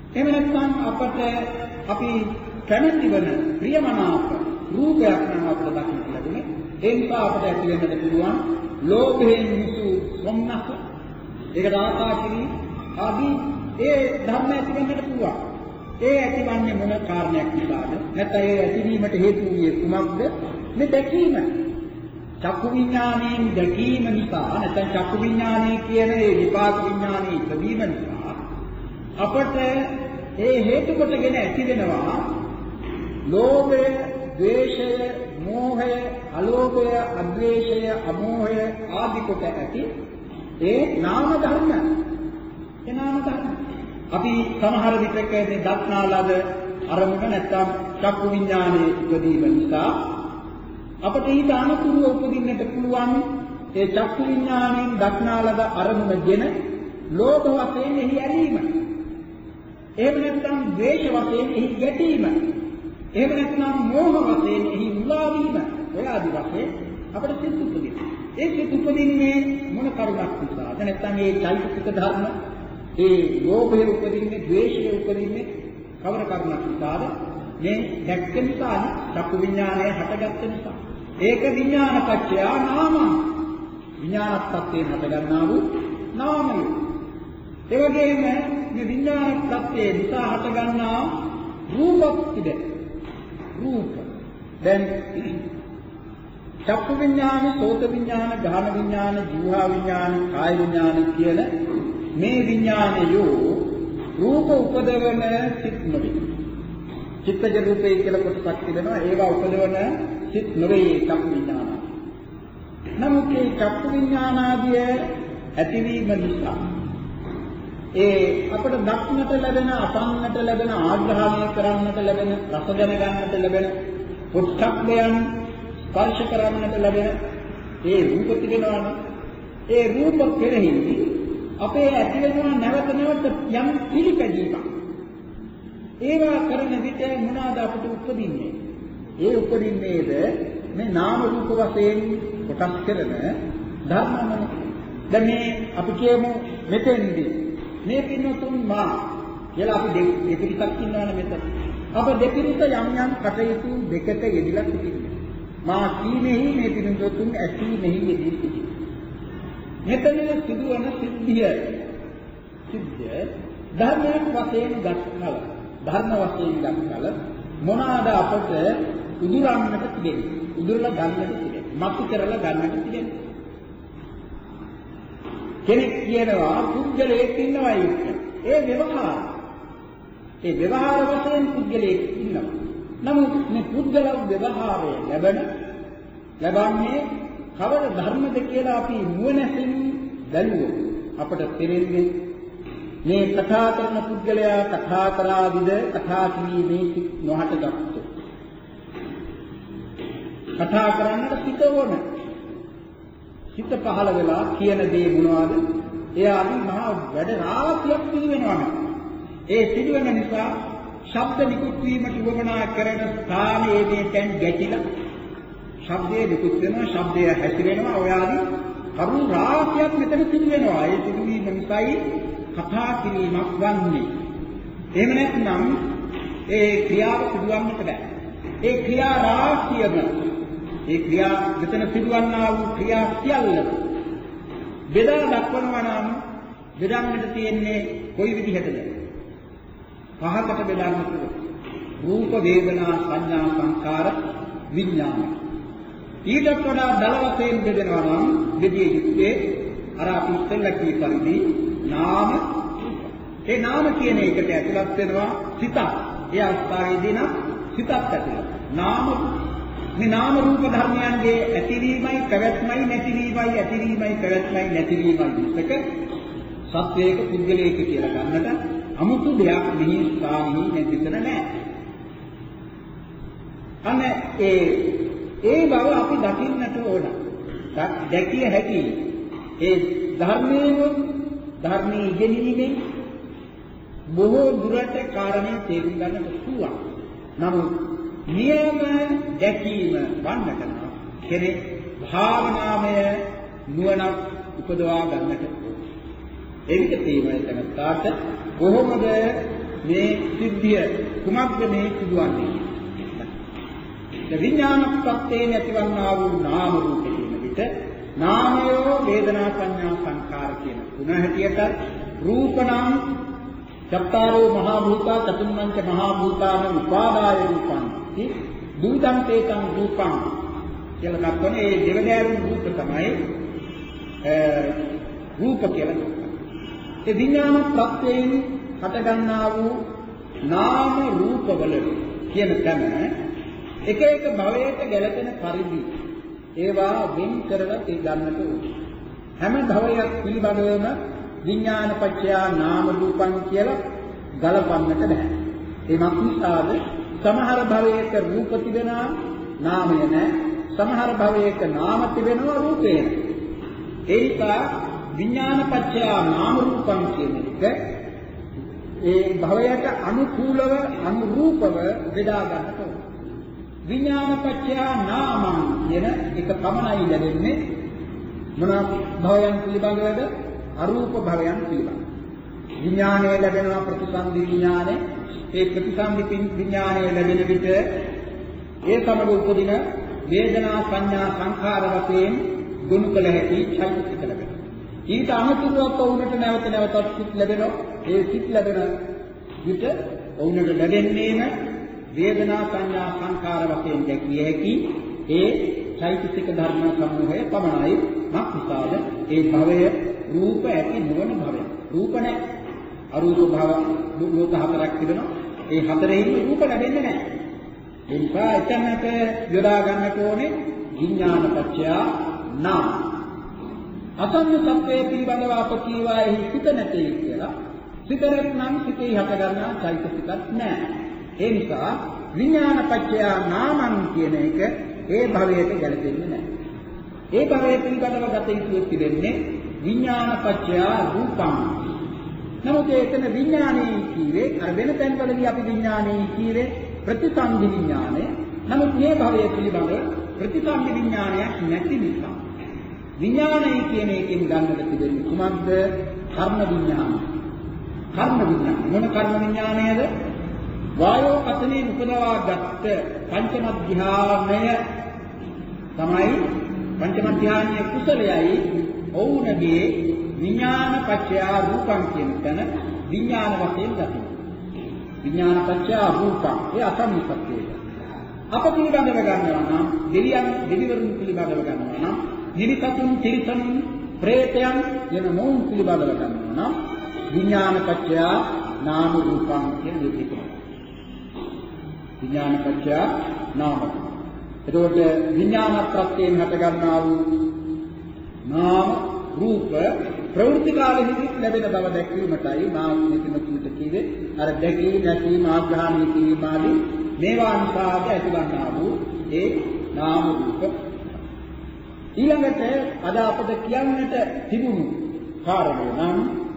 [SPEAKER 2] එහෙම නැත්නම් අපට අපි කැමති වෙන ප්‍රියමනාප රූපයක් නම් අපට දකින්න ලැබුණේ. ඒ නිසා අපට ඇති වෙන්නට පුළුවන් ලෝභයෙන් යුතු සොම්නස, ඒකට ආසා කිරීම ආදී ඒ ධර්ම ඇති වෙන්නට පුළුවන්. ඒ ඇතිවන්නේ මොන කාරණයක් නිසාද? නැත්නම් ඒ ඇතිවීමට හේතු වූයේ කුමක්ද? මේ දැකීම. චක්කු විඥානයෙන් දැකීම නිසා නැත්නම් චක්කු විඥානය කියන ඒ විපාක විඥානයේ ඉදීම නිසා අපට ඒ හේතු කොටගෙන ඇති වෙනවා ලෝභය, ද්වේෂය, මෝහය, අලෝභය, අද්වේෂය, අමෝහය ආදී කොට ඇති ඒ නාම ධර්ම. ඒ නාම ධර්ම. අපි සමහර විටක මේ දක්නාලද අරමුණ නැත්නම් චක්කු විඥානයේ ඉදීම නිසා අපට ඊට අනුකූලව උපදින්නට පුළුවන් ඒ චක්කු විඥාණයෙන් දක්නාලද අරමුණගෙන ලෝභ වශයෙන් එහි ඇලීම. එහෙම නැත්නම් ද්වේෂ වශයෙන් එහි ගැටීම. එහෙම නැත්නම් මෝහ වශයෙන් එහි මුලා වීම. ඔය ආදි වශයෙන් අපට සිත් උපදිනවා. ඒ සිත් උපදින්නේ මොන කරුණක් නිසාද? නැත්නම් මේ චෛතසික ධර්ම, ඒ ලෝභය උපදින්නේ, ද්වේෂය උපදින්නේ කවර කරුණක් නිසාද? මේ දැක්ක නිසා, චක්කු විඥානය හටගත්ත නිසා. ඒක විඥාන පත්‍ය නාම. විඥානත් පත්‍යෙන් හටගන්නා වූ නාමය. ඒ වගේම මේ විඥාන පත්‍යේ නිසා හටගන්නා රූපත් තිබේ. රූප. දැන් චක්කු විඥාන, සෝත විඥාන, ගාහන විඥාන, ජීවහා විඥාන, කාය විඥාන කියන මේ විඥානයෝ රූප උපදවන සිත් නෙවේ. චිත්තජ රූපේ කියලා කොටසක් තිබෙනවා. ඒවා උපදවන සිත් නෙවේ චක්කු විඥාන. නමුත් මේ චක්කු විඥානාදිය ඇතිවීම නිසා ඒ අපට දක්නට ලැබෙන, අපන්නට ලැබෙන, ආග්‍රහණය කරන්නට ලැබෙන, රස දැනගන්නට ලැබෙන, පොට්ටබ්බයන් ස්පර්ශ කරන්නට ලැබෙන ඒ රූප තිබෙනවානේ. ඒ රූප කෙරෙහි අපේ ඇති වෙන නැවත නැවත යම් පිළිපැදීමක්. ඒවා කරන විට මොනවාද අපට උපදින්නේ? ඒ උපදින්නේද මේ නාම රූප වශයෙන් කොටස් කරන ධර්මමනේ. දැන් මේ අපි කියමු මෙතෙන්දී මේ පින්නතුන් මා කියලා අපි දෙපිරිසක් ඉන්නවනේ මෙතන. අප දෙපිරිස යම් යම් කටයුතු දෙකට යෙදিলা සිටිනවා. මා කීමෙහි මේ පින්නතුන් ඇසීමෙහි යෙදී සිටිනවා. මෙතන සිදුවන සිද්ධිය සිද්ධිය ධර්මයක් වශයෙන් ගන්නකල ධර්ම වශයෙන් ගන්නකල මොනවාද අපට උදුරන්නට තිබෙන්නේ? උදුරලා ගන්නට තිබෙන්නේ. මතු කරලා ගන්නට තිබෙන්නේ. කෙනෙක් කියනවා පුද්ගලයෙක් ඉන්නවයි කියලා. ඒ ව්‍යවහාර. ඒ ව්‍යවහාර වශයෙන් පුද්ගලයෙක් ඉන්නවා. නමුත් මේ පුද්ගල ව්‍යවහාරය ලැබෙන ලැබන්නේ කවර ධර්මද කියලා අපි නුවණැසින් බැලුවොත් අපට තේරෙන්නේ මේ කතා කරන පුද්ගලයා කතා කරාවිද කතා කිරීමේ සිත් නොහට ගත්තොත්. කතා කරන්නට සිත ඕන. සිත පහළ වෙලා කියන දේ මොනවද? එයාගේ මහා වැඩ රාශියක් පිළිවෙනවා. ඒ පිළිවෙන නිසා ශබ්ද නිකුත් වීමට උවමනා කරන ස්ථානයේ මේ තැන් ගැටිලා ශබ්දයේ නිකුත් වෙනවා, ශබ්දය හැසිරෙනවා. ඔයාලි කරුණු රාශියක් මෙතන පිළිවෙනවා. ඒ පිළිවීම නිසායි කතා කිරීමක් වන්නේ. එහෙම නැත්නම් ඒ ක්‍රියාව සිදුවන්නට බෑ. ඒ ක්‍රියා රාශියම ඒ ක්‍රියා මෙතන සිදුවන්නා වූ ක්‍රියා සියල්ල බෙදා දක්වනවා නම් බෙදන්නට තියෙන්නේ කොයි විදිහටද? පහකට බෙදන්න පුළුවන්. රූප, වේදනා, සංඥා, සංකාර, විඥාන. ඊට වඩා දල වශයෙන් බෙදනවා නම් බෙදිය යුත්තේ අර අපි ඉස්සෙල්ලා කී පරිදි නාම. ඒ නාම කියන එකට ඇතුළත් වෙනවා සිතක්. ඒ අවස්ථාවේදී නම් සිතක් ඇතුළත්. නාම මේ නාම රූප ධර්මයන්ගේ ඇතිවීමයි පැවැත්මයි නැතිවීමයි ඇතිවීමයි පැවැත්මයි නැතිවීමයි විස්තක සත්‍යයක පුද්ගලයක කියලා ගන්නට 아무තු දෙයක් මෙහි ස්ථානෙහි නැතිතර නැහැ. අන්න ඒ ඒ බව අපි දකින්නට ඕන. දැකිය හැකි ඒ ධර්මයේ ධර්මයේ ඉගෙනීමෙන් බොහෝ දුරට කාරණේ තේරුම් ගන්නට පුළුවන්. නමුත් නියම දැකීම වන්නට නම් කෙනෙක් භාවනාමය නුවණක් උපදවා ගන්නට ඕන. එවිට තේමයි තනත්තාට කොහොමද මේ සිද්ධිය කුමක්ද මේ සිදුවන්නේ? විඥාන ප්‍රත්‍යයෙන් ඇතිවන්නා වූ නාම රූප කියන විට නාමයෝ වේදනා සංඥා සංඛාර කියන ගුණ හැටියට රූපණං චත්තාරෝ මහා භූතා චතුම්මංච මහා භූතාන උපාදාය රූපං දුතං තේතං රූපං කියලා දක්වන ඒ දෙවදෑරුම් රූප තමයි රූප කියලා කියනවා. ඒ විඥාන ප්‍රත්‍යයෙන් හටගන්නා වූ නාම රූපවල කියන තැන එක එක භවයට ගැලපෙන පරිදි ඒවා වෙන් කරලා ඒ ගන්නට ඕනේ. හැම භවයක් පිළිබඳවම විඥාන පත්‍ය නාම රූපං කියලා ගලපන්නට බෑ. ඒ මක්නිසාද සමහර භවයක රූප තිබෙනා නාමය නැහැ. සමහර භවයක නාම තිබෙනවා රූපය නැහැ. ඒ නිසා විඥාන පත්‍ය නාම රූපං කියන එක ඒ භවයට අනුකූලව අනුරූපව බෙදා ගන්නට ඕනේ. විඥාන පත්‍ය නාමං කියන එක පමණයි ලැබෙන්නේ මොන භවයන් පිළිබඳවද? අරූප භවයන් පිළිබඳව. විඥානය ලැබෙනවා ප්‍රතිසන්දි විඥානය. ඒ ප්‍රතිසන්දි විඥානය ලැබෙන විට ඒ සමග උපදින වේදනා සංඥා සංඛාර වශයෙන් ගුණ කළ හැකි චෛතසික ලැබෙනවා. ඊට අනුතුරුව වුණට නැවත නැවතත් සිත් ලැබෙනවා. ඒ සිත් ලැබෙන විට වුණට ලැබෙන්නේම වේදනා සංඥා සංඛාර වශයෙන් දැකිය හැකි ඒ චෛතසික ධර්ම සමූහය පමණයි. මක්නිසාද ඒ භවය රූප ඇති නොවන භවය. රූප නැහැ. අරූප භව ලෝක හතරක් තිබෙනවා. ඒ හතරෙහිම රූප ලැබෙන්නේ නැහැ. ඒ නිසා එතනට යොදා ගන්නට ඕනේ විඥාන පත්‍ය නාම. අසන්න සත්‍යයේ පිළිබඳව අප කීවා එහි සිත නැtei කියලා. සිත නැත්නම් සිතේ හට ගන්නා චෛතසිකක් නැහැ. ඒ නිසා විඥාන පත්‍ය නාමං කියන එක ඒ භවයට ගැලපෙන්නේ නැහැ. ඒ භවය පිළිබඳව ගත යුතු තිබෙන්නේ විඥාන පත්‍ය රූපං. නමුත් එතන විඥානයේ කීවේ අර වෙන තැන්වලදී අපි විඥානයේ කීවේ ප්‍රතිසන්දි විඥානය. නමුත් මේ භවය පිළිබඳව ප්‍රතිසන්දි විඥානයක් නැති නිසා විඥානය කියන එකෙන් ගන්නට තිබෙන්නේ කුමක්ද? කර්ම විඥානය. කර්ම විඥානය මොන කර්ම විඥානයද? වායෝ කතනේ උපදවා ගත්ත පංචම ධ්‍යානය තමයි පංචම ධ්‍යානයේ කුසලයයි ඔවුන්ගේ විඥාන පත්‍ය රූපං කියන තැන විඥාන වශයෙන් ගන්නවා. විඥාන පත්‍ය රූපං ඒ අසම්මිතත්වය. අප පිළිබඳව ගන්නවා නම් දෙවියන් දෙවිවරුන් පිළිබඳව ගන්නවා නම් නිරිසතුන් තිරිසනුන් ප්‍රේතයන් යන මොවුන් පිළිබඳව ගන්නවා නම් විඥාන පත්‍ය නාම රූපං කියන විදිහට. විඥාන පත්‍ය නාම. එතකොට විඥාන ප්‍රත්‍යයෙන් හට ගන්නා වූ නාම රූප ප්‍රවෘත්ති කාලෙහිදී ලැබෙන බව දැක්වීමටයි මා මෙතනකින්ට කිව්වේ අර දැකී නැතිවීම ආග්‍රහණය කිරීම ආදී මේවා අනුසාරව ඇතිවන්නා වූ ඒ නාම රූප. ඊළඟට අද අපට කියන්නට තිබුණු කාරණය නම්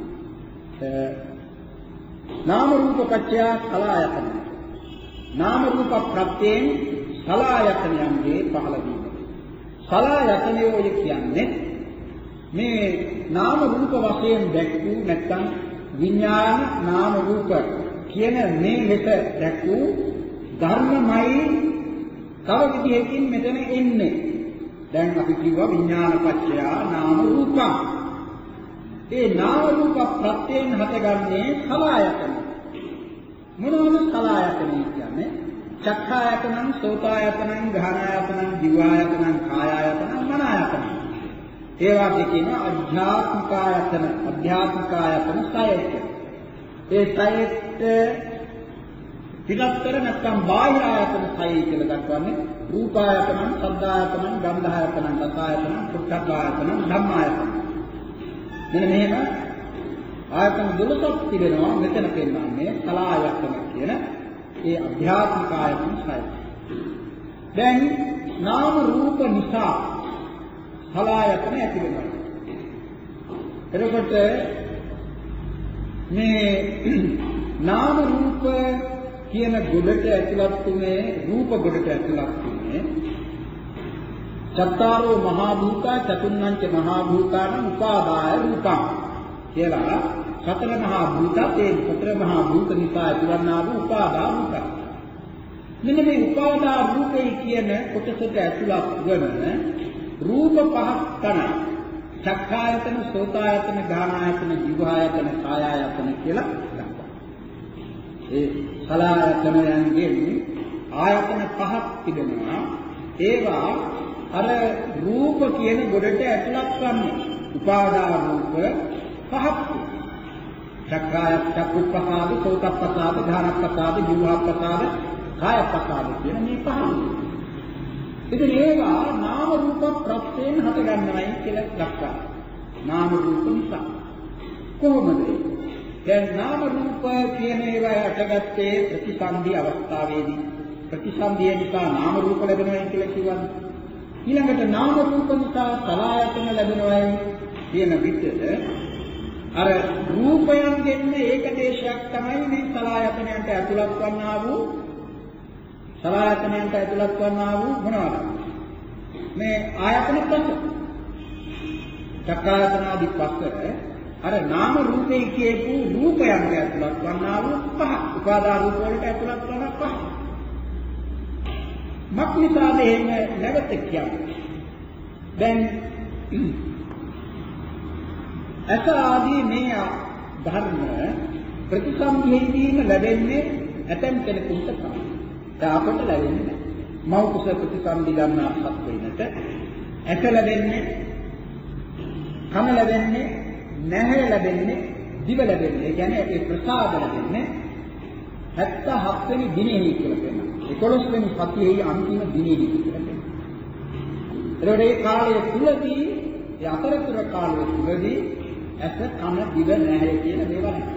[SPEAKER 2] නාම රූප පත්‍ය සලආයතන. නාම රූප ප්‍රත්‍යයෙන් සලආයතනයන්ගේ පහළ වීම. සලආයතනයෝ කියන්නේ මේ නාම රූප වශයෙන් දැක්වූ නැත්නම් විඥාන නාම රූප කියන මේ ලෙස දැක්වූ ධර්මමයි තව විදිහකින් මෙතන එන්නේ. දැන් අපි කිව්වා විඥාන පත්‍ය නාම රූපං. ඒ නාම රූප ප්‍රත්‍යයෙන් හටගන්නේ සලආයතන. මොනවාද සලආයතන කියන්නේ? චක්ඛායතනං, සෝතායතනං, ගහනායතනං, දිවායතනං, කායායතනං, මනායතනං. ඒවා දෙකේම අධ්‍යාත්මික ආයතන අධ්‍යාත්මික ආයතන සයයට. ඒ සයයට පිටතර නැත්නම් බාහිර ආයතන සයය කියලා දක්වන්නේ රූපායතනං, සද්ධායතනං, ගන්ධායතනං, රසායතනං, පුට්ඨායතනං, ධම්මායතනං. මෙන්න මෙහෙම ආයතන දොළොසක් තිබෙනවා. මෙතන පෙන්නන්නේ සලආයතන කියන ඒ අධ්‍යාත්මික ආයතන සයය. දැන් නාම රූප නිසා සලආයතන ඇති වෙනවා. එතකොට මේ නාම රූප කියන ගොඩට ඇතුළත් වුනේ රූප ගොඩට ඇතුළත් වුනේ චත්තාරෝ මහා භූතා චතුන්නංච මහා භූතාන උපාදාය රූපං කියලා සතර මහා භූතත් ඒ සතර මහා භූත නිසා ඇතිවන්නා වූ උපාදා භූත. මෙන්න මේ උපාදා රූපේ කියන කොටසට ඇතුළත් වන රූප පහක් තමයි චක්ඛායතන, සෝතායතන, ගානායතන, ජීවආයතන, කායායතන කියලා දක්වනවා. ඒ සලආයතනයන්ගෙන් ආයතන පහක් තිබෙනවා. ඒවා අර රූප කියන ගොඩට ඇතුළත් වන්නේ උපාදා රූප පහක්. චක්ඛාය, චක්කුප්පසාද, සෝතප්පසාද, ගානප්පසාද, ජීවආප්පසාද, කායප්පසාද කියන මේ පහ. ඉතින් ඒවා නාම රූප ප්‍රත්‍යයෙන් හට ගන්නවයි කියලා දක්වනවා. නාම රූප නිසා. කොහොමද? දැන් නාම රූප කියන ඒවා හටගත්තේ ප්‍රතිසන්දි අවස්ථාවේදී. ප්‍රතිසන්දිය නිසා නාම රූප ලැබෙනවා කියලා කියවනේ. ඊළඟට නාම රූප නිසා සලආයතන ලැබෙනවායි කියන විදිහට අර රූපයන්ගෙන් ඒක දේශයක් තමයි මේ සලආයතනයන්ට ඇතුළත් වන්නා වූ සලආයතනයන්ට ඇතුළත් වන්නා වූ මොනවාද? මේ ආයතන පහ. චක්කායතන ආදී පස්වර අර නාම රූපේ කියපු රූපයන්ට ඇතුළත් වන්නා වූ පහ. උපාදා රූප වලට ඇතුළත් වන පහ. මක්නිසාද එහෙම නැවත කියන්නේ? දැන් අස ආදී මේ ධර්ම ප්‍රතිසම්පේදීම ලැබෙන්නේ ඇතැම් කෙනෙකුට තමයි. දැන් අපට ලැබෙන්නේ නැහැ. මෞ කුස ප්‍රතිසම්පි ගන්නා සත්වෙන්නට ඇස ලැබෙන්නේ, කන ලැබෙන්නේ, නැහැ ලැබෙන්නේ, දිව ලැබෙන්නේ. ඒ කියන්නේ ඒ ප්‍රසාද ලැබෙන්නේ හැත්තෑ හත් වෙනි දිනෙහි කියලා කියනවා. එකොළොස් වෙනි සතියේ අන්තිම දිනෙහි කියලා කියනවා. ඒකට ඒ කාලය තුලදී, ඒ අතරතුර කාලය තුලදී ඇස, කන, දිව, නැහැ කියන දේවල් නැහැ.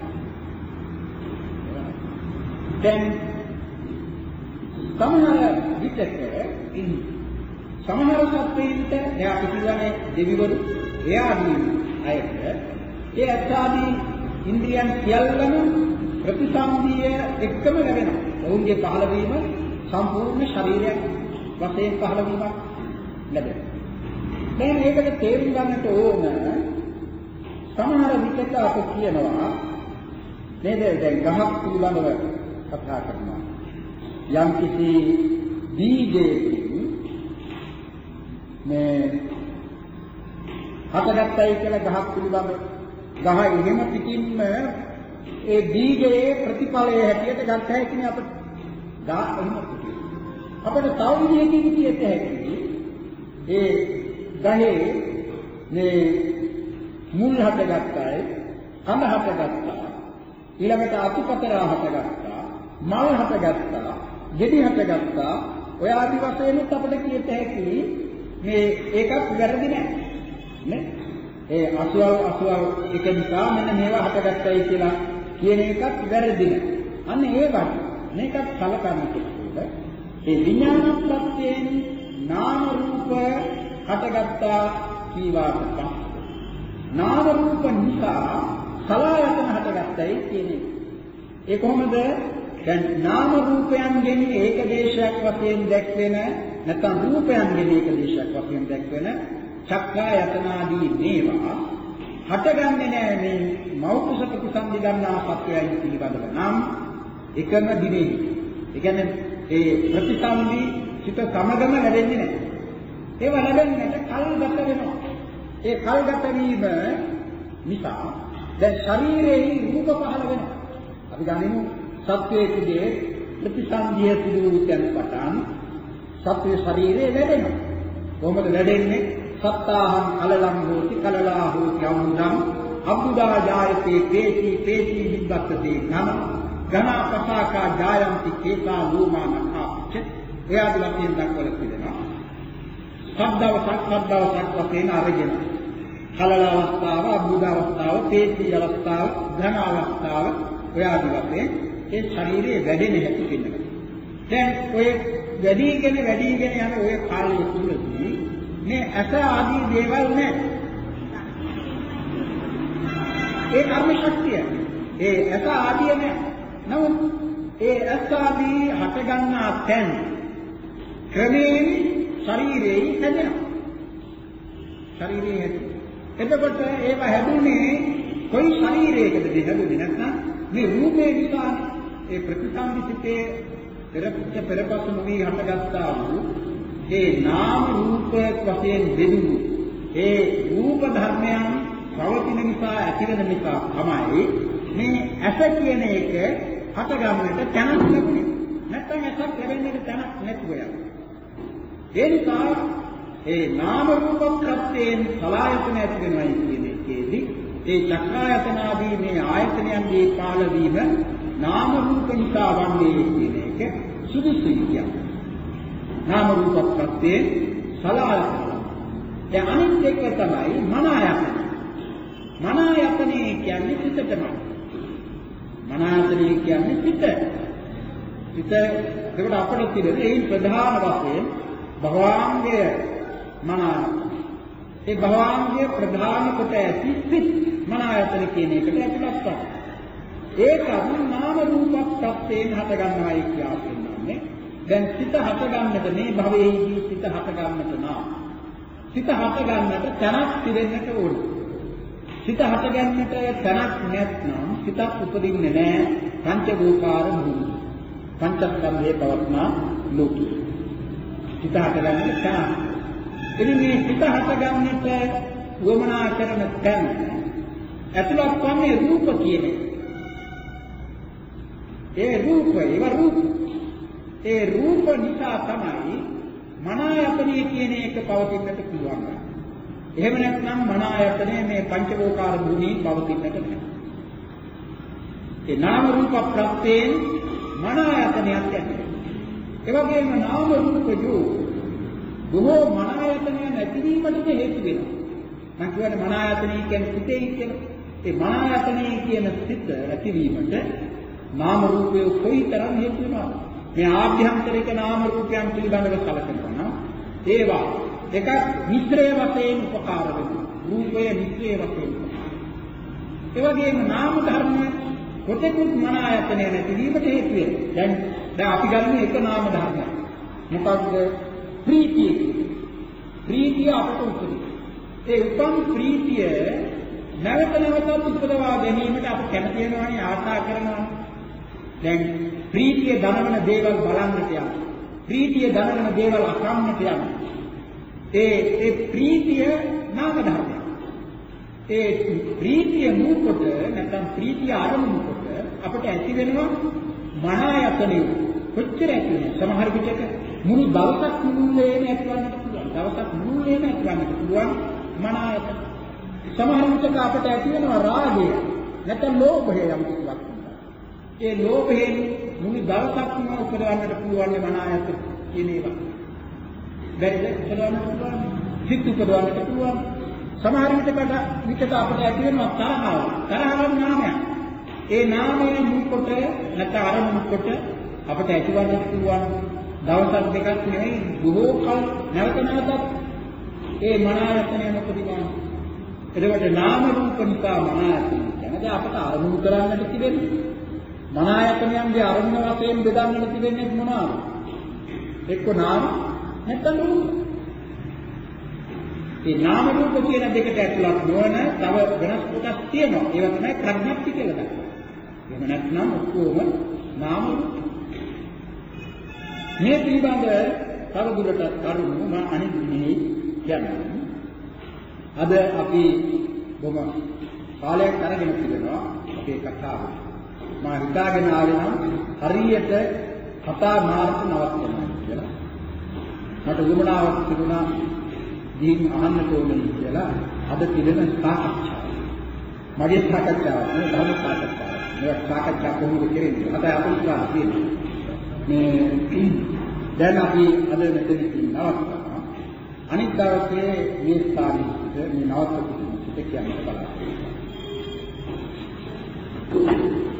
[SPEAKER 2] දැන් සමහර විටක සමහර සත්ත්වයින්ට දැන් අපි කියන්නේ දෙවිවරු එයාදී අයට ඒ අත්ආදී ඉන්ද්‍රියන් සියල්ලම ප්‍රතිසන්දිය එක්කම ලැබෙනවා. ඔවුන්ගේ පහළවීම සම්පූර්ණ ශරීරයක් වශයෙන් පහළවීමක් ලැබෙනවා. දැන් මේකට තේරුම් ගන්නට ඕන සමහර විටක අපි කියනවා නේද දැන් ගහක් පිළිබඳව කතා කරනවා. යම් කිසි බීජයකින් මේ හටගත්තයි කියලා ගහක් පිළිබඳ ගහ එහෙම පිටින්ම ඒ බීජයේ ප්‍රතිඵලය හැටියට ගන්න හැකිනේ අපිට. ගහ එහෙම පිටින්. අපිට තව විදිහකින් කියත හැකි ඒ ගහේ මේ මුල් හටගත්තයි, කඳ හටගත්තා, ඊළඟට අතුපතරා හටගත්තා, මල් හටගත්තා, ගෙඩි හටගත්තා, ඔය ආදි වශයෙන් අපිට කියත හැකි මේ ඒකත් වැරදි නෑ නේ. ඒ අසුවල් අසුවල් එක නිසා මෙන්න මේවා හටගත්තයි කියලා කියන එකත් වැරදි නෑ. අන්න ඒකට මේකත් කලකන්න කියලා. ඒ විඥාන ප්‍රත්‍යයෙන් නාම රූප හටගත්තා කීවාට පස්සේ නාම රූප නිසා සලආයතන හටගත්තයි කියන්නේ. ඒ කොහොමද? දැන් නාම රූපයන්ගෙන් ඒක දේශයක් වශයෙන් දැක්වෙන නැත්නම් රූපයන්ගෙන් ඒක දේශයක් වශයෙන් දැක්වෙන චක්ඛායතන ආදී මේවා හටගන්නේ නැහැ මේ මෞඛස ප්‍රතිසන්දි ගන්නා සත්‍යයන් පිළිබඳව නම් එකම දිනේ. ඒ කියන්නේ ඒ ප්‍රතිසන්දි සිත සමගම ලැබෙන්නේ නැහැ. ඒව ලැබෙන්නට කල් ගත වෙනවා. ඒ කල් ගත වීම නිසා දැන් ශරීරයේ රූප පහළ වෙනවා. අපි ගනිමු සත්වයේ ප්‍රතිසන්දිය සිදු වූ තැන පටන් සත්ව ශරීරයේ වැඩෙනවා. කොහොමද වැඩෙන්නේ? සත්තාහං කලලං හෝති කලලා හෝති අමුදං අබ්බුදා ජායතේ පේති පේති විද්දත්තේ ඝන ඝන පසාකා ජායන්ති කේසා ලෝමානඛාච්ච. එයාද වශයෙන් දක්වලා තිබෙනවා. සබ්දවසක් සබ්දවසක් වශයෙන් අරගෙන කලල අවස්ථාව, අබ්බුද අවස්ථාව, පේති අවස්ථාව, ඝන අවස්ථාව ඔයාදි වශයෙන් ඒ ශරීරයේ වැඩෙන හැටි කියනවා. දැන් ඔය වැඩිගෙන වැඩිගෙන යන ඔය කාලය තුලදී මේ අස ආදී දේවල් නැහැ. ඒ කර්ම ශක්තිය. ඒ අස ආදී නැහැ. නමුත් ඒ අස ආදී හට ගන්නා තැන් ක්‍රමයෙන් ශරීරයේ හැදෙනවා. ශරීරයේ හැදෙනවා. එතකොට ඒව හැදුනේ කොයි ශරීරයකද දෙහැදුනේ නැත්නම් මේ රූපේ නිසා ඒ ප්‍රතිසන්දිතේ පෙරපිට පෙරපස නොවි හටගත්තා වූ ඒ නාම රූප වශයෙන් දෙදුණු ඒ රූප ධර්මයන් පවතින නිසා ඇතිවෙන නිසා තමයි මේ ඇස කියන එක හටගන්නට තැනක් ලැබුණේ. නැත්නම් ඇසක් ලැබෙන්නට තැනක් නැතුව යනවා. ඒ නිසා ඒ නාම රූප ප්‍රත්‍යයෙන් සලආයතන ඇති වෙනවා කියන එකේදී ඒ චක්‍රායතනාදී මේ ආයතනයන්ගේ කාල වීම නාම රූප නිසා වන්නේ කියන එක සුදුසුයි කියන්නේ. නාම රූප ප්‍රත්‍යයෙන් සලආයතන. දැන් අනිත් එක තමයි මන ආයතන. මන ආයතනේ කියන්නේ සිතටමයි. මන ආයතනේ කියන්නේ සිත. සිත ඒකට අපිට තියෙන ඒ ප්‍රධාන වශයෙන් භවාංගය මන ඒ භවාංගයේ ප්‍රධාන කොට ඇති සිත් මන ආයතන කියන එකට ඇතුළත් වෙනවා. ඒක නාම රූප ප්‍රත්‍යයෙන් හට ගන්නවායි කියන්නේ. දැන් සිත හට ගන්නට මේ භවයේදී සිත හට ගන්නට නා. සිත හට ගන්නට තනක් පිරෙන්නට ඕන. සිත හට ගන්නට තනක් නැත්නම් සිතක් උපදින්නේ නැහැ පංච භූකාර භූමි. පංචස්කන්ධයේ පවත්නා ලෝකෙ. සිත හට ගන්නට තනක්. එනි මේ සිත හට ගන්නට වමනා කරන තැන ඇතුළත් වන්නේ රූප කියන එක. ඒ රූපය ඒව රූප. ඒ රූප නිසා තමයි මන ආයතනය කියන එක පවතින්නට පුළුවන්. එහෙම නැත්නම් මන ආයතනය මේ පංචවෝකාර භූමියේ පවතින්නට බෑ. ඒ නාම රූප ප්‍රත්‍යයෙන් මන ආයතනයක් ඇති. ඒ වගේම නාම රූපයෝ බොහෝ මන ආයතනය නැතිවීමට හේතු වෙනවා. මම කියන්නේ මන ආයතනය කියන්නේ සිතේ කියලා. ඒ මන ආයතනය කියන සිත ඇතිවීමට නාම රූපය කොයිතරම් හේතු වෙනවද? මේ ආභ්‍යන්තරික නාම රූපයන් පිළිබඳව කලකනවා නම් ඒවා එකක් මිත්‍රය වශයෙන් උපකාර වෙනවා. රූපය මිත්‍රය වශයෙන්. ඒ වගේම නාම ධර්ම කොටෙකුත් මන ආයතනය නැතිවීමට හේතු වෙනවා. දැන් දැන් අපි ගන්න එක නාම ධර්මයක්. මොකක්ද? ප්‍රීතිය. ප්‍රීතිය අපට උපදින. ඒ උපන් ප්‍රීතිය නැවත නැවතත් උපදවා ගැනීමට අපි කැමති වෙනවානේ ආශා කරනවා. දැන් ප්‍රීතිය දනවන දේවල් බලන්නට යනවා. ප්‍රීතිය දනවන දේවල් අකරන්නට යනවා. ඒ ඒ ප්‍රීතිය නාම ධර්මයක්. ඒ ප්‍රීතිය මූකොට නැත්නම් ප්‍රීතිය ආරමුණු කොට අපට ඇති වෙනවා මන ආයතනෙ. කොච්චර ඇති වෙනවද? සමහර විටක මුළු දවසක් මුළුල්ලේම ඇතිවන්නට පුළුවන්. දවසක් මුළුල්ලේම ඇතිවන්නට පුළුවන් මන ආයතන. සමහර විටක අපට ඇති වෙනවා රාගය නැත්නම් ලෝභය යම් කිසිවක්. ඒ ලෝභයෙන් මුළු දවසක්ම උපදවන්නට පුළුවන් මන ආයතන කියන ඒවා. බැරිද උපදවන්නට පුළුවන්? සිත් උපදවන්නට පුළුවන්. සමහර විටකට විකට අපට ඇති වෙනවා තරහව. තරහව නාමයක්. ඒ නාමයේ මුල්කොට නැත්නම් අරමුණු කොට අපට ඇතිවන්නට පුළුවන් දවසක් දෙකක් නෙවෙයි බොහෝ කල නැවත නැවතත් ඒ මන ආයතනය උපදිනවා. එතකොට නාම රූප නිසා මන ආයතනය කියන්නේ අපට අරමුණු කරන්නට තිබෙන්නේ මන ආයතනයන්ගේ අරමුණ වශයෙන් බෙදන්නට තිබෙන්නේ මොනවාද? එක්ක නාම නැත්නම් රූප. මේ නාම රූප කියන දෙකට ඇතුළත් නොවන තව වෙනස් කොටස් තියෙනවා. ඒවා තමයි ප්‍රඥප්ති කියලා දක්වන්නේ. එහෙම නැත්නම් ඔක්කොම නාම රූප. මේ පිළිබඳ තව දුරටත් කරුණු මම අනිත් දිනේ කියන්නම්. අද අපි බොහොම කාලයක් අරගෙන තිබෙනවා අපේ කතාව. මම හිතාගෙන ආවේ නම් හරියට කතා මාර්ග නවත්තනවා කියලා. මට උවමනාවක් තිබුණා දීන් අහන්න ඕනේ කියලා. අද පිළිවෙල සාකච්ඡාව. මගේ සාකච්ඡාව නේ ධර්ම සාකච්ඡාව. මේ සාකච්ඡා කොහොමද කරන්නේ? අද අපි ඉස්සරහ තියෙන්නේ. මේ දැන් අපි අද මෙතනදී නවත්තනවා. අනිත් දවසේ මේ ස්ථානයේ මේ නවත්තපු සිට කියන්න බලන්න.